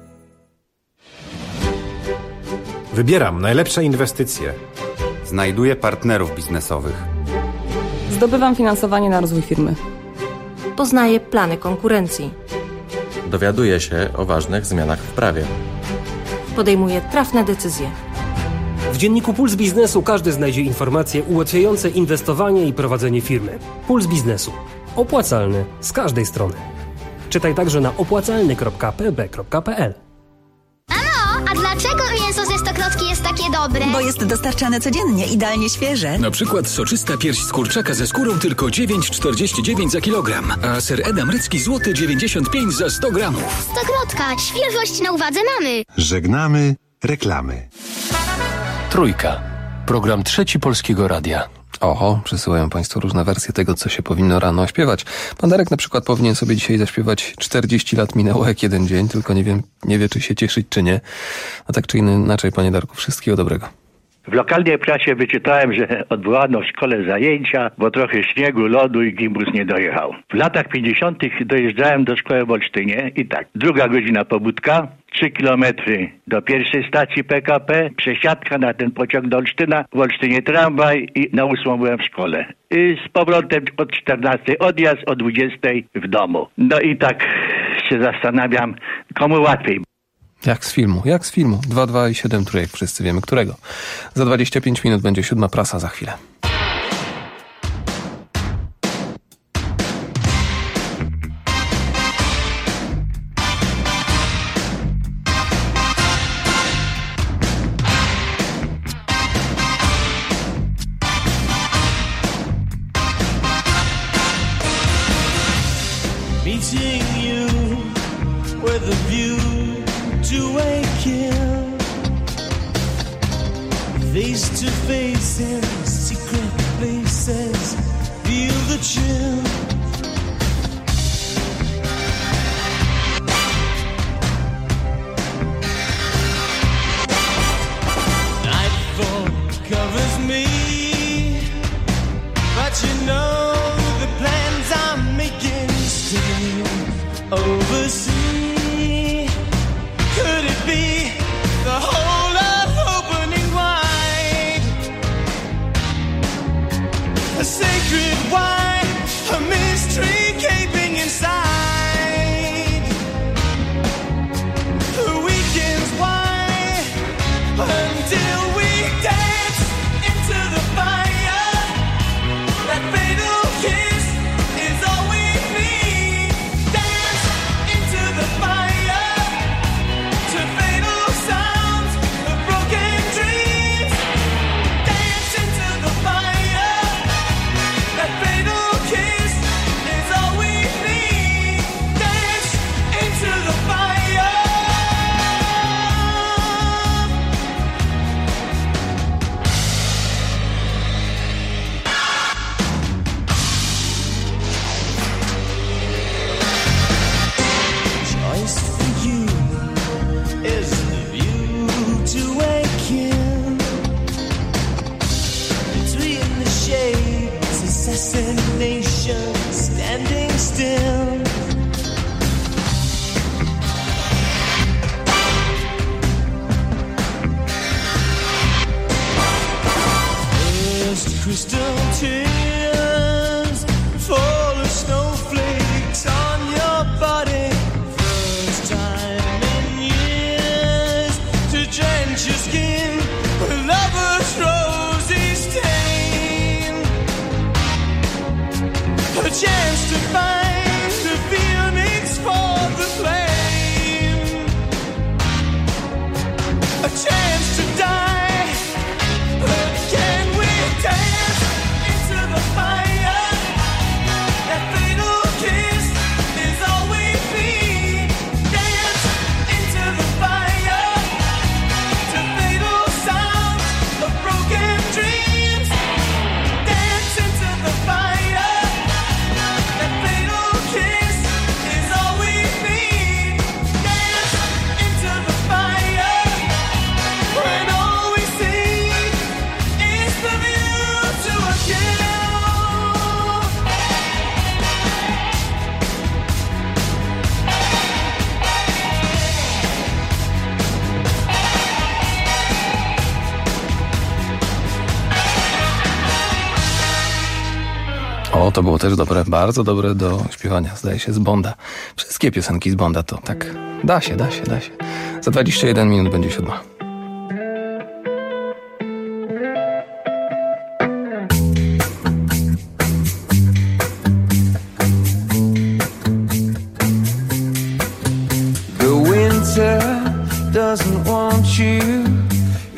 Wybieram najlepsze inwestycje. Znajduję partnerów biznesowych. Zdobywam finansowanie na rozwój firmy. Poznaję plany konkurencji. Dowiaduję się o ważnych zmianach w prawie. Podejmuję trafne decyzje. W dzienniku Puls Biznesu każdy znajdzie informacje ułatwiające inwestowanie i prowadzenie firmy. Puls Biznesu. Opłacalny z każdej strony. Czytaj także na opłacalny kropka p b kropka p l. Mamo, a dlaczego mięso ze stokrotki jest takie dobre? Bo jest dostarczane codziennie, idealnie świeże. Na przykład soczysta pierś z kurczaka ze skórą tylko dziewięć czterdzieści dziewięć za kilogram, a ser edam rycki złoty dziewięćdziesiąt pięć za sto gramów. Stokrotka, świeżość na uwadze mamy. Żegnamy reklamy. Trójka. Program Trzeci Polskiego Radia. Oho, przysyłają Państwo różne wersje tego, co się powinno rano śpiewać. Pan Darek na przykład powinien sobie dzisiaj zaśpiewać czterdzieści lat minęło jak jeden dzień, tylko nie wiem, nie wie, czy się cieszyć, czy nie. A tak czy inaczej, Panie Darku, wszystkiego dobrego. W lokalnej prasie wyczytałem, że odwołano w szkole zajęcia, bo trochę śniegu, lodu i gimbus nie dojechał. W latach pięćdziesiątych dojeżdżałem do szkoły w Olsztynie i tak, druga godzina pobudka, trzy kilometry do pierwszej stacji P K P, przesiadka na ten pociąg do Olsztyna, w Olsztynie tramwaj i na ósmą byłem w szkole. I z powrotem od czternastej odjazd, o dwudziestej w domu. No i tak się zastanawiam, komu łatwiej. Jak z filmu, jak z filmu. dwa, dwa i siedem trójek, wszyscy wiemy którego. Za dwadzieścia pięć minut będzie siódma, prasa za chwilę. Meeting you with a view to a kill, face to face in secret places, feel the chill. Nightfall covers me, but you know the plans I'm making still overseas. Could it be the whole of opening wide? A sacred wine, a mystery gaping inside. The weekend's wine until we dance into the fire. That fatal kiss is all we need. Dance into the fire. Assassination, standing still. First crystal tears fall as snowflakes on your body. First time in years to drench your skin with lover's rosy stain. A chance to find the feelings for the flame. A chance to die. But can we dance into the fire? That fatal kiss is all we need. Dance into the fire. To fatal sounds of broken dreams. Dance into the fire. O, to było też dobre, bardzo dobre do śpiewania, zdaje się, z Bonda. Wszystkie piosenki z Bonda to tak, da się, da się, da się. Za dwadzieścia jeden minut będzie siódma. The winter doesn't want you,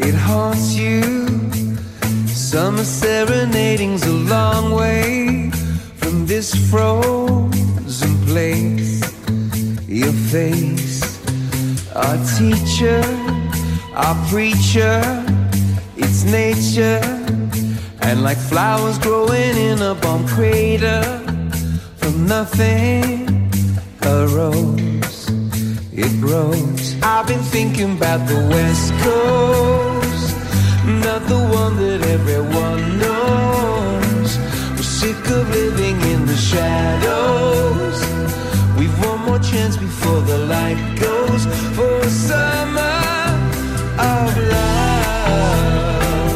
Hibernating's a long way from this frozen place. Your face, our teacher, our preacher, it's nature. And like flowers growing in a bomb crater, from nothing a rose, it grows. I've been thinking about the West Coast, not the one that everyone knows. We're sick of living in the shadows. We've one more chance before the light goes, for a summer of love.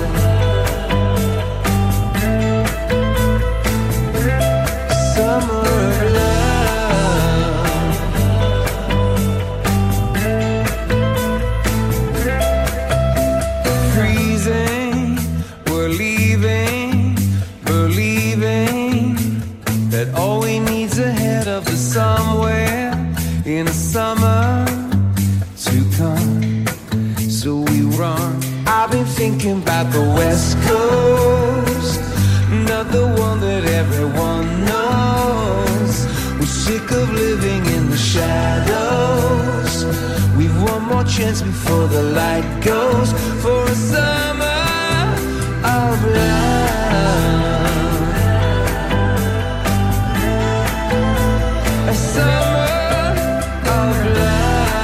Summer of love. Freezing, we're leaving, believing that all we need's ahead of us somewhere in a summer to come. So we run. I've been thinking about the West Coast, not the one that everyone knows. We're sick of living in the shadows. We've one more chance before the light goes, for a summer of love. A summer of love.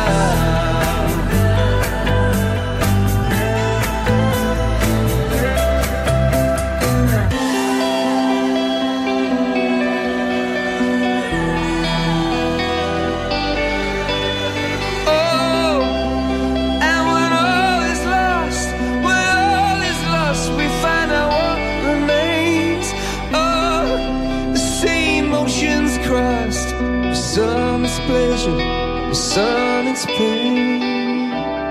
Some is pleasure, some is pain.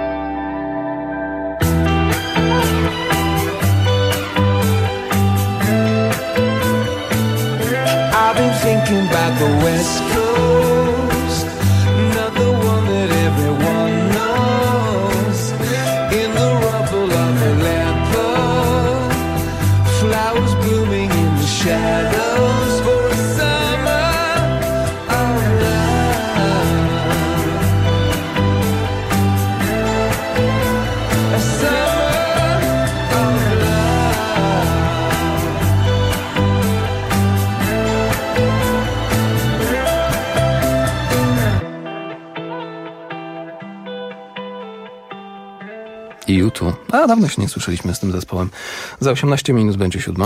I've been thinking about the West Coast, not the one that everyone knows. In the rubble of Aleppo, flowers blooming in the shadows, for a summer of love. A summer of love. I U dwa. A dawno się nie słyszeliśmy z tym zespołem. Za osiemnaście minut będzie siódma.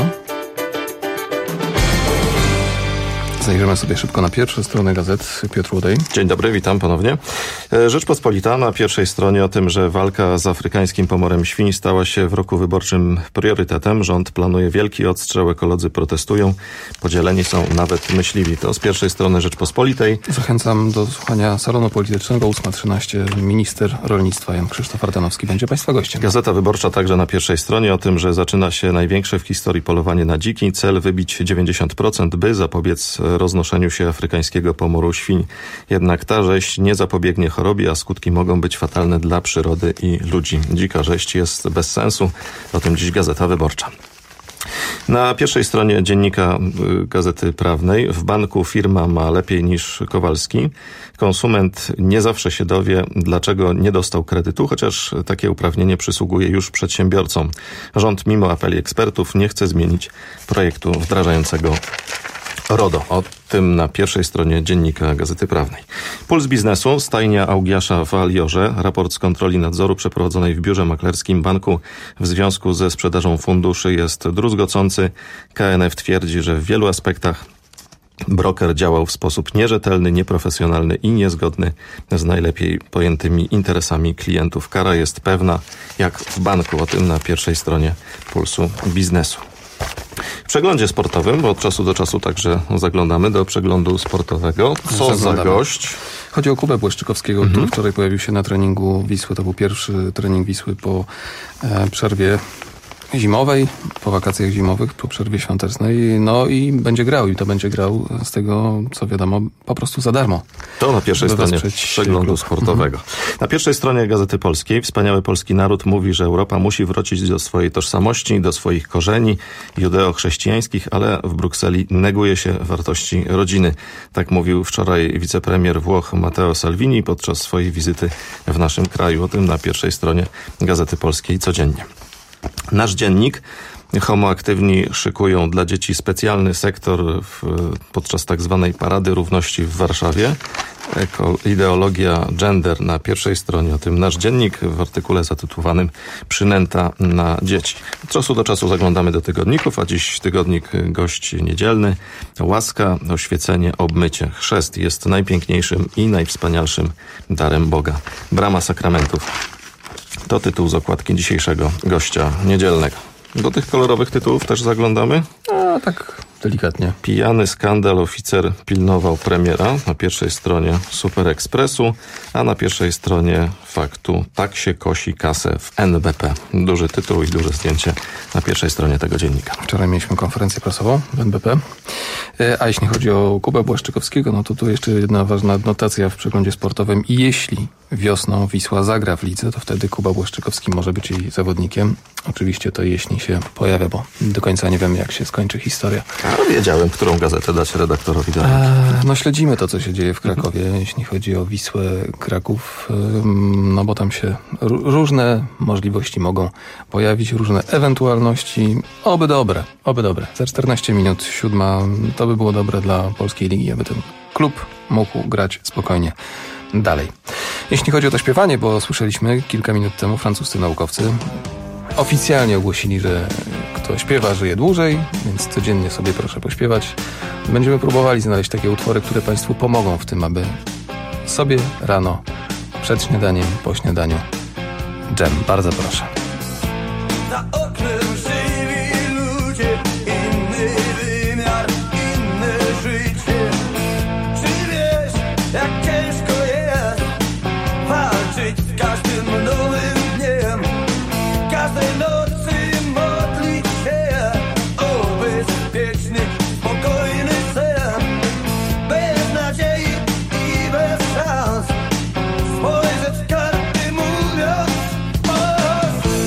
Zajrzymy sobie szybko na pierwsze strony gazet. Piotr Łodej. Dzień dobry, witam ponownie. Rzeczpospolita na pierwszej stronie o tym, że walka z afrykańskim pomorem świń stała się w roku wyborczym priorytetem. Rząd planuje wielki odstrzał, ekolodzy protestują. Podzieleni są nawet myśliwi. To z pierwszej strony Rzeczpospolitej. Zachęcam do słuchania salonu politycznego ósma trzynaście. Minister rolnictwa Jan Krzysztof Ardanowski będzie Państwa gościem. Gazeta Wyborcza także na pierwszej stronie o tym, że zaczyna się największe w historii polowanie na dziki. Cel wybić dziewięćdziesiąt procent, by zapobiec roznoszeniu się afrykańskiego pomoru świń. Jednak ta rzeź nie zapobiegnie chorobie, a skutki mogą być fatalne dla przyrody i ludzi. Dzika rzeź jest bez sensu. O tym dziś Gazeta Wyborcza. Na pierwszej stronie dziennika Gazety Prawnej: w banku firma ma lepiej niż Kowalski. Konsument nie zawsze się dowie, dlaczego nie dostał kredytu, chociaż takie uprawnienie przysługuje już przedsiębiorcom. Rząd mimo apeli ekspertów nie chce zmienić projektu wdrażającego RODO. O tym na pierwszej stronie dziennika Gazety Prawnej. Puls biznesu. Stajnia Augiasza w Aliorze. Raport z kontroli nadzoru przeprowadzonej w biurze maklerskim banku w związku ze sprzedażą funduszy jest druzgocący. K N F twierdzi, że w wielu aspektach broker działał w sposób nierzetelny, nieprofesjonalny i niezgodny z najlepiej pojętymi interesami klientów. Kara jest pewna jak w banku. O tym na pierwszej stronie Pulsu biznesu. W przeglądzie sportowym, bo od czasu do czasu także zaglądamy do przeglądu sportowego. Co za gość? Chodzi o Kubę Błaszczykowskiego, mhm. który wczoraj pojawił się na treningu Wisły. To był pierwszy trening Wisły po e, przerwie zimowej, po wakacjach zimowych, po przerwie świątecznej, no i będzie grał, i to będzie grał z tego, co wiadomo, po prostu za darmo. To na pierwszej Żeby stronie wesprzeć przeglądu klub. sportowego. Mhm. Na pierwszej stronie Gazety Polskiej wspaniały polski naród mówi, że Europa musi wrócić do swojej tożsamości, do swoich korzeni judeo-chrześcijańskich, ale w Brukseli neguje się wartości rodziny. Tak mówił wczoraj wicepremier Włoch Matteo Salvini podczas swojej wizyty w naszym kraju. O tym na pierwszej stronie Gazety Polskiej codziennie. Nasz dziennik. Homoaktywni szykują dla dzieci specjalny sektor w, podczas tak zwanej Parady Równości w Warszawie. Eko, ideologia gender na pierwszej stronie. O tym nasz dziennik w artykule zatytułowanym Przynęta na dzieci. Od czasu do czasu zaglądamy do tygodników, a dziś tygodnik gość niedzielny. Łaska, oświecenie, obmycie. Chrzest jest najpiękniejszym i najwspanialszym darem Boga. Brama sakramentów. To tytuł z okładki dzisiejszego gościa niedzielnego. Do tych kolorowych tytułów też zaglądamy? A tak delikatnie. Pijany skandal, oficer pilnował premiera na pierwszej stronie Super Expressu, a na pierwszej stronie Faktu tak się kosi kasę w N B P. Duży tytuł i duże zdjęcie na pierwszej stronie tego dziennika. Wczoraj mieliśmy konferencję prasową w N B P. A jeśli chodzi o Kubę Błaszczykowskiego, no to tu jeszcze jedna ważna adnotacja w przeglądzie sportowym. I jeśli wiosną Wisła zagra w lidze, to wtedy Kuba Błaszczykowski może być jej zawodnikiem. Oczywiście to jeśli się pojawia, bo do końca nie wiemy, jak się skończy historia. A wiedziałem, którą gazetę dać redaktorowi do A, No śledzimy to, co się dzieje w Krakowie, mhm. jeśli chodzi o Wisłę Kraków, no bo tam się różne możliwości mogą pojawić, różne ewentualności. Oby dobre, oby dobre. Za czternaście minut siódma to by było dobre dla polskiej ligi, aby ten klub mógł grać spokojnie dalej. Jeśli chodzi o to śpiewanie, bo słyszeliśmy kilka minut temu francuscy naukowcy oficjalnie ogłosili, że kto śpiewa, żyje dłużej, więc codziennie sobie proszę pośpiewać. Będziemy próbowali znaleźć takie utwory, które Państwu pomogą w tym, aby sobie rano, przed śniadaniem, po śniadaniu dżem. Bardzo proszę. Za oknem żyli ludzie, inny wymiar, inne życie. Czy wiesz, jak ciężko jest walczyć z każdym nowym dniem? Każdej nocy modlić się o bezpieczny, spokojny sen. Bez nadziei i bez szans spojrzeć w karty mówiąc: o,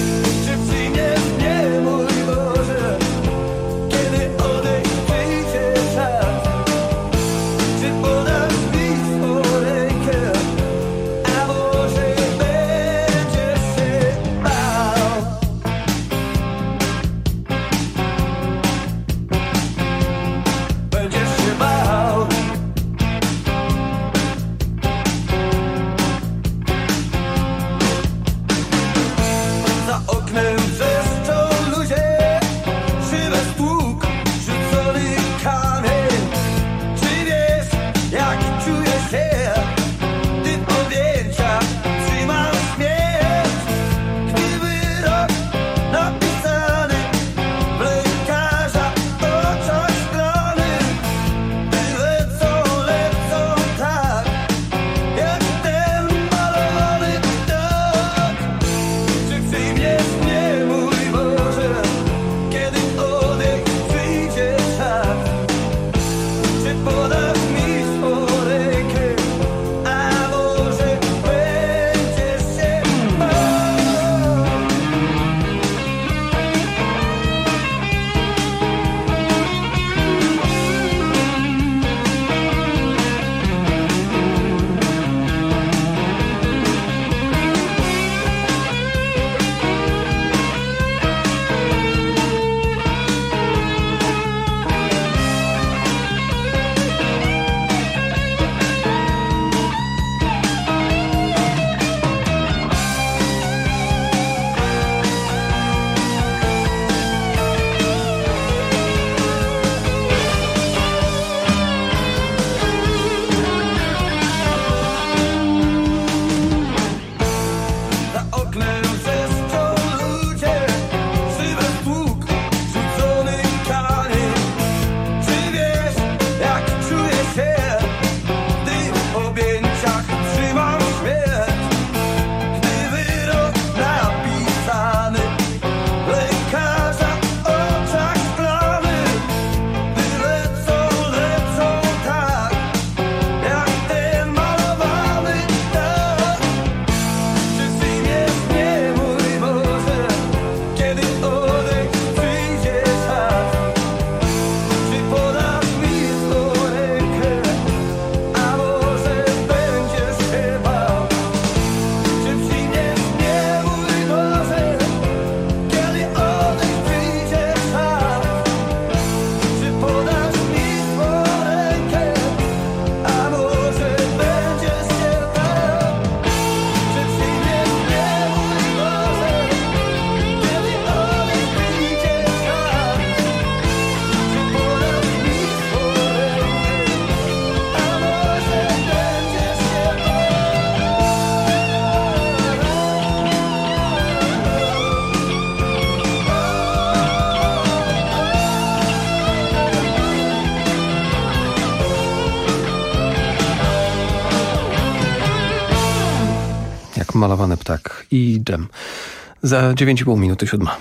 Malowany ptak i Dżem. Za dziewięć i pół minuty siódma.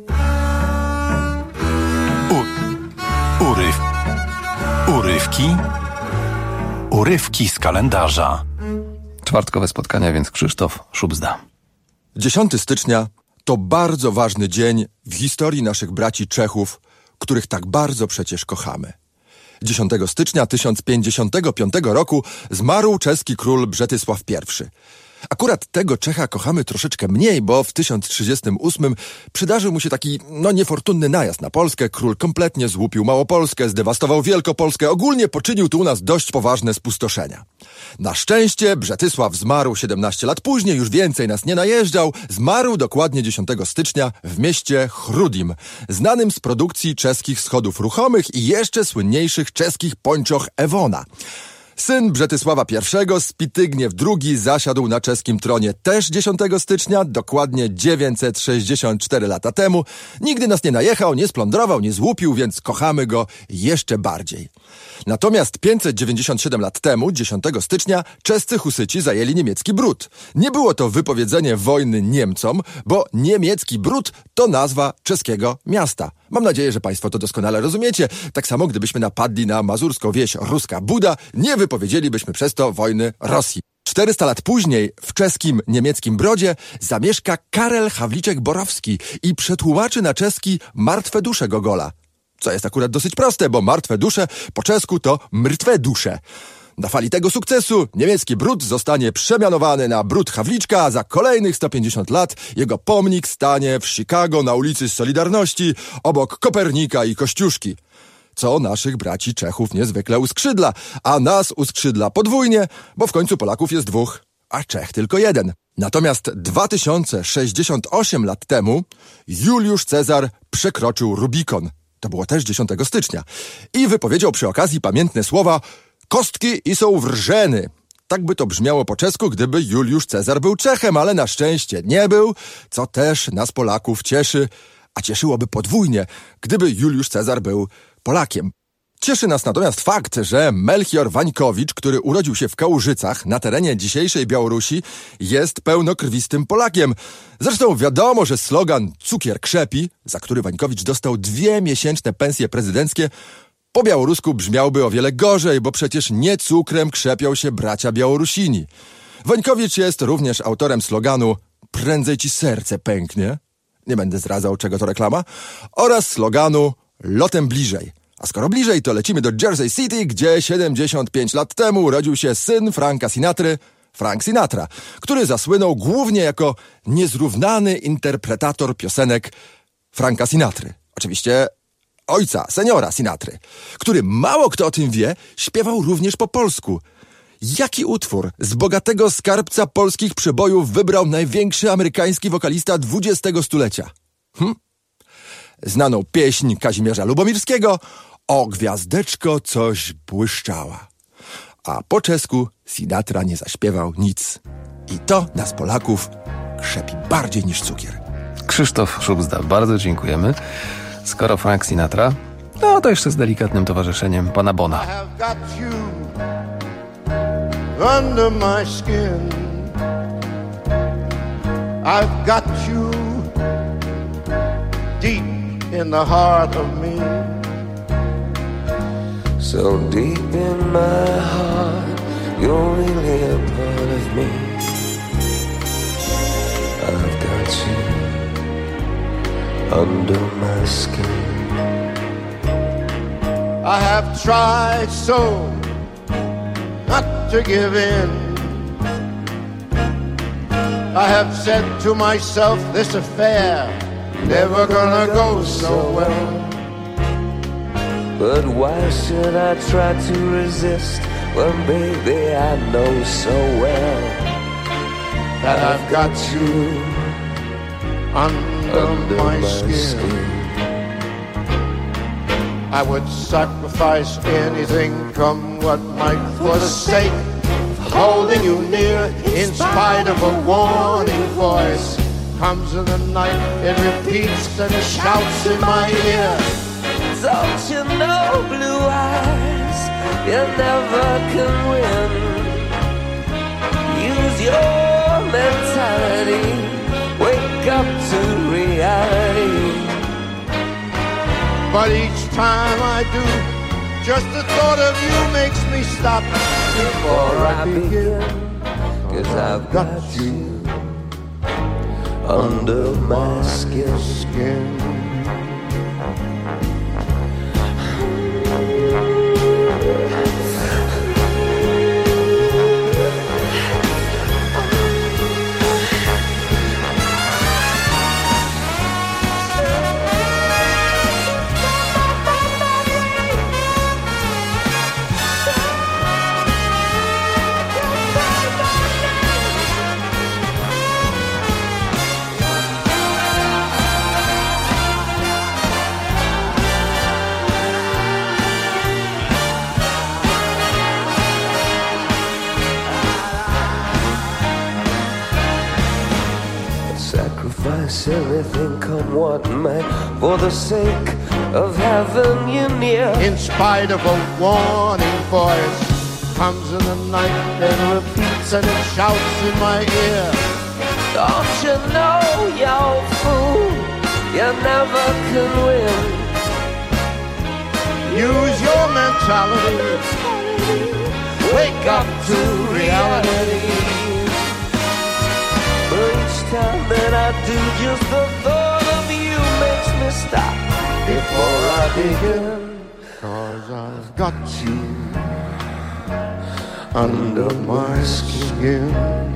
U, uryw, urywki, urywki z kalendarza. Czwartkowe spotkania, więc Krzysztof Szubzda. dziesiątego stycznia to bardzo ważny dzień w historii naszych braci Czechów, których tak bardzo przecież kochamy. dziesiątego stycznia tysiąc pięćdziesiątego piątego roku zmarł czeski król Brzetysław pierwszy. Akurat tego Czecha kochamy troszeczkę mniej, bo w tysiąc trzydziestym ósmym przydarzył mu się taki, no niefortunny najazd na Polskę. Król kompletnie złupił Małopolskę, zdewastował Wielkopolskę, ogólnie poczynił tu u nas dość poważne spustoszenia. Na szczęście Brzetysław zmarł siedemnaście lat później, już więcej nas nie najeżdżał. Zmarł dokładnie dziesiątego stycznia w mieście Chrudim, znanym z produkcji czeskich schodów ruchomych i jeszcze słynniejszych czeskich pończoch Ewona. Syn Brzetysława pierwszego, Spitygniew drugi, zasiadł na czeskim tronie też dziesiątego stycznia, dokładnie dziewięćset sześćdziesiąt cztery lata temu. Nigdy nas nie najechał, nie splądrował, nie złupił, więc kochamy go jeszcze bardziej. Natomiast pięćset dziewięćdziesiąt siedem lat temu, dziesiątego stycznia, czescy husyci zajęli niemiecki Brud. Nie było to wypowiedzenie wojny Niemcom, bo niemiecki Brud to nazwa czeskiego miasta. Mam nadzieję, że państwo to doskonale rozumiecie. Tak samo gdybyśmy napadli na mazurską wieś Ruska Buda, nie wypowiedzielibyśmy przez to wojny Rosji. czterysta lat później w czeskim niemieckim Brodzie zamieszka Karel Hawliczek-Borowski i przetłumaczy na czeski Martwe dusze Gogola. Co jest akurat dosyć proste, bo martwe dusze po czesku to mrtwe dusze. Na fali tego sukcesu niemiecki Brud zostanie przemianowany na Brud Hawliczka, a za kolejnych sto pięćdziesiąt lat jego pomnik stanie w Chicago na ulicy Solidarności obok Kopernika i Kościuszki. Co naszych braci Czechów niezwykle uskrzydla, a nas uskrzydla podwójnie, bo w końcu Polaków jest dwóch, a Czech tylko jeden. Natomiast dwa tysiące sześćdziesiąt osiem lat temu Juliusz Cezar przekroczył Rubikon. To było też dziesiątego stycznia. I wypowiedział przy okazji pamiętne słowa: kostki i są wrzeny. Tak by to brzmiało po czesku, gdyby Juliusz Cezar był Czechem, ale na szczęście nie był, co też nas Polaków cieszy, a cieszyłoby podwójnie, gdyby Juliusz Cezar był Polakiem. Cieszy nas natomiast fakt, że Melchior Wańkowicz, który urodził się w Kałużycach na terenie dzisiejszej Białorusi, jest pełnokrwistym Polakiem. Zresztą wiadomo, że slogan "cukier krzepi", za który Wańkowicz dostał dwie miesięczne pensje prezydenckie, po białorusku brzmiałby o wiele gorzej, bo przecież nie cukrem krzepią się bracia Białorusini. Wańkowicz jest również autorem sloganu "prędzej ci serce pęknie", nie będę zdradzał, czego to reklama, oraz sloganu "lotem bliżej". A skoro bliżej, to lecimy do Jersey City, gdzie siedemdziesiąt pięć lat temu urodził się syn Franka Sinatry, Frank Sinatra, który zasłynął głównie jako niezrównany interpretator piosenek Franka Sinatry. Oczywiście ojca, seniora Sinatry, który, mało kto o tym wie, śpiewał również po polsku. Jaki utwór z bogatego skarbca polskich przebojów wybrał największy amerykański wokalista dwudziestego stulecia? Hm? Znaną pieśń Kazimierza Lubomirskiego "O gwiazdeczko coś błyszczała". A po czesku Sinatra nie zaśpiewał nic. I to nas Polaków krzepi bardziej niż cukier. Krzysztof Szubzda, bardzo dziękujemy. Skoro Frank Sinatra, no to jeszcze z delikatnym towarzyszeniem pana Bona. Under my skin, I've got you deep in the heart of me. So deep in my heart, you're really a part of me. I've got you under my skin. I have tried so not to give in. I have said to myself, this affair never gonna go so well. But why should I try to resist when, baby, I know so well that I've got you under, under my, my skin. skin. I would sacrifice anything, come what might, for the sake of holding you near. In spite of a warning voice, comes in the night, it repeats and shouts in my ear. Don't you know, blue eyes, you never can win. Use your mentality. reality. Wake up to reality. But each time I do, just the thought of you makes me stop before I begin. Cause I've got you under my skin. skin. Anything come what may, for the sake of having you near. In spite of a warning voice, comes in the night and repeats and it shouts in my ear. Don't you know, you fool, you never can win. Use your mentality. Wake up to reality. Each time that I do, just the thought of you makes me stop before I begin. Cause I've got you under my skin.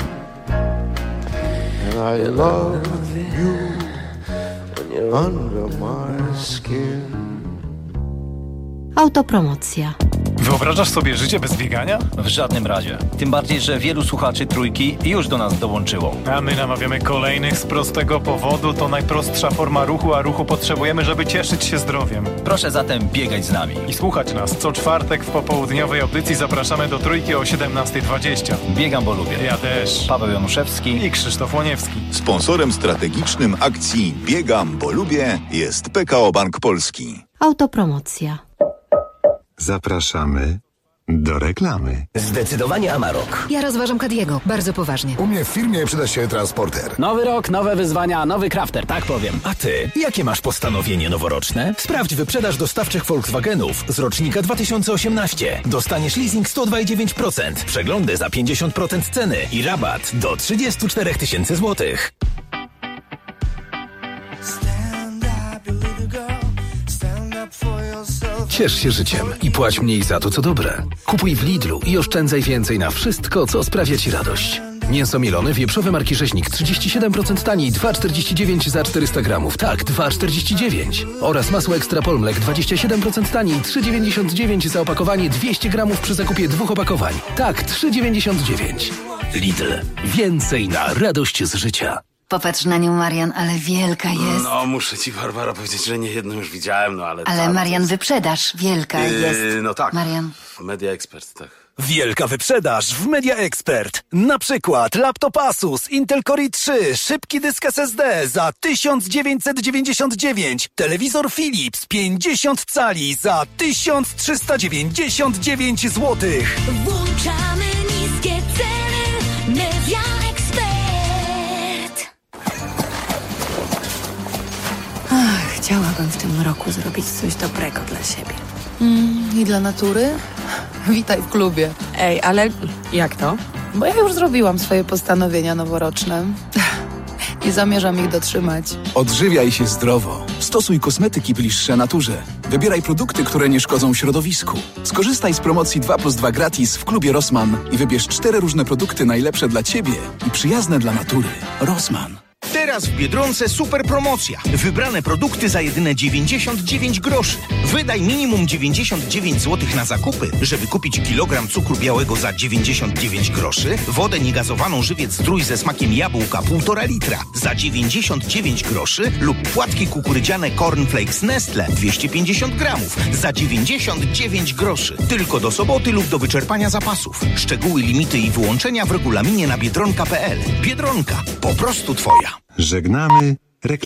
And I love you under my skin. Autopromocja. Wyobrażasz sobie życie bez biegania? W żadnym razie. Tym bardziej, że wielu słuchaczy Trójki już do nas dołączyło. A my namawiamy kolejnych z prostego powodu. To najprostsza forma ruchu, a ruchu potrzebujemy, żeby cieszyć się zdrowiem. Proszę zatem biegać z nami. I słuchać nas. Co czwartek w popołudniowej audycji zapraszamy do Trójki o siedemnasta dwadzieścia. Biegam, bo lubię. Ja też. Paweł Januszewski i Krzysztof Łoniewski. Sponsorem strategicznym akcji Biegam, bo lubię jest P K O Bank Polski. Autopromocja. Zapraszamy do reklamy. Zdecydowanie Amarok. Ja rozważam Kadiego, bardzo poważnie. U mnie w firmie przyda się transporter. Nowy rok, nowe wyzwania, nowy crafter, tak powiem. A ty, jakie masz postanowienie noworoczne? Sprawdź wyprzedaż dostawczych Volkswagenów z rocznika dwa tysiące osiemnaście. Dostaniesz leasing sto dwa i dziewięć procent, przeglądy za pięćdziesiąt procent ceny i rabat do trzydzieści cztery tysiące złotych. Ciesz się życiem i płać mniej za to, co dobre. Kupuj w Lidlu i oszczędzaj więcej na wszystko, co sprawia Ci radość. Mięso mielone wieprzowe marki Rzeźnik trzydzieści siedem procent taniej, dwa czterdzieści dziewięć za czterysta gramów. Tak, dwa czterdzieści dziewięć. Oraz masło Ekstra Polmlek dwadzieścia siedem procent taniej, trzy dziewięćdziesiąt dziewięć za opakowanie dwieście gramów przy zakupie dwóch opakowań. Tak, trzy dziewięćdziesiąt dziewięć. Lidl. Więcej na radość z życia. Popatrz na nią, Marian, ale wielka jest. No, muszę ci, Barbara, powiedzieć, że nie jedną już widziałem, no ale... Ale tam, Marian, jest... wyprzedaż, wielka yy, jest. No tak. Marian. Media Expert, tak. Wielka wyprzedaż w Media Expert. Na przykład laptop Asus Intel Core i trzy, szybki dysk S S D za tysiąc dziewięćset dziewięćdziesiąt dziewięć, telewizor Philips pięćdziesiąt cali za tysiąc trzysta dziewięćdziesiąt dziewięć złotych. Włączamy niskie ceny. Media Expert. Ach, chciałabym w tym roku zrobić coś dobrego dla siebie. Mm, I dla natury? Witaj w klubie. Ej, ale jak to? Bo ja już zrobiłam swoje postanowienia noworoczne. I zamierzam ich dotrzymać. Odżywiaj się zdrowo. Stosuj kosmetyki bliższe naturze. Wybieraj produkty, które nie szkodzą środowisku. Skorzystaj z promocji dwa plus dwa gratis w klubie Rossmann i wybierz cztery różne produkty najlepsze dla Ciebie i przyjazne dla natury. Rossmann. Teraz w Biedronce super promocja. Wybrane produkty za jedyne dziewięćdziesiąt dziewięć groszy. Wydaj minimum dziewięćdziesiąt dziewięć złotych na zakupy, żeby kupić kilogram cukru białego za dziewięćdziesiąt dziewięć groszy, wodę niegazowaną Żywiec Zdrój ze smakiem jabłka półtora litra za dziewięćdziesiąt dziewięć groszy lub płatki kukurydziane Cornflakes Nestle dwieście pięćdziesiąt gramów za dziewięćdziesiąt dziewięć groszy. Tylko do soboty lub do wyczerpania zapasów. Szczegóły, limity i wyłączenia w regulaminie na biedronka kropka p l. Biedronka. Po prostu Twoja. Żegnamy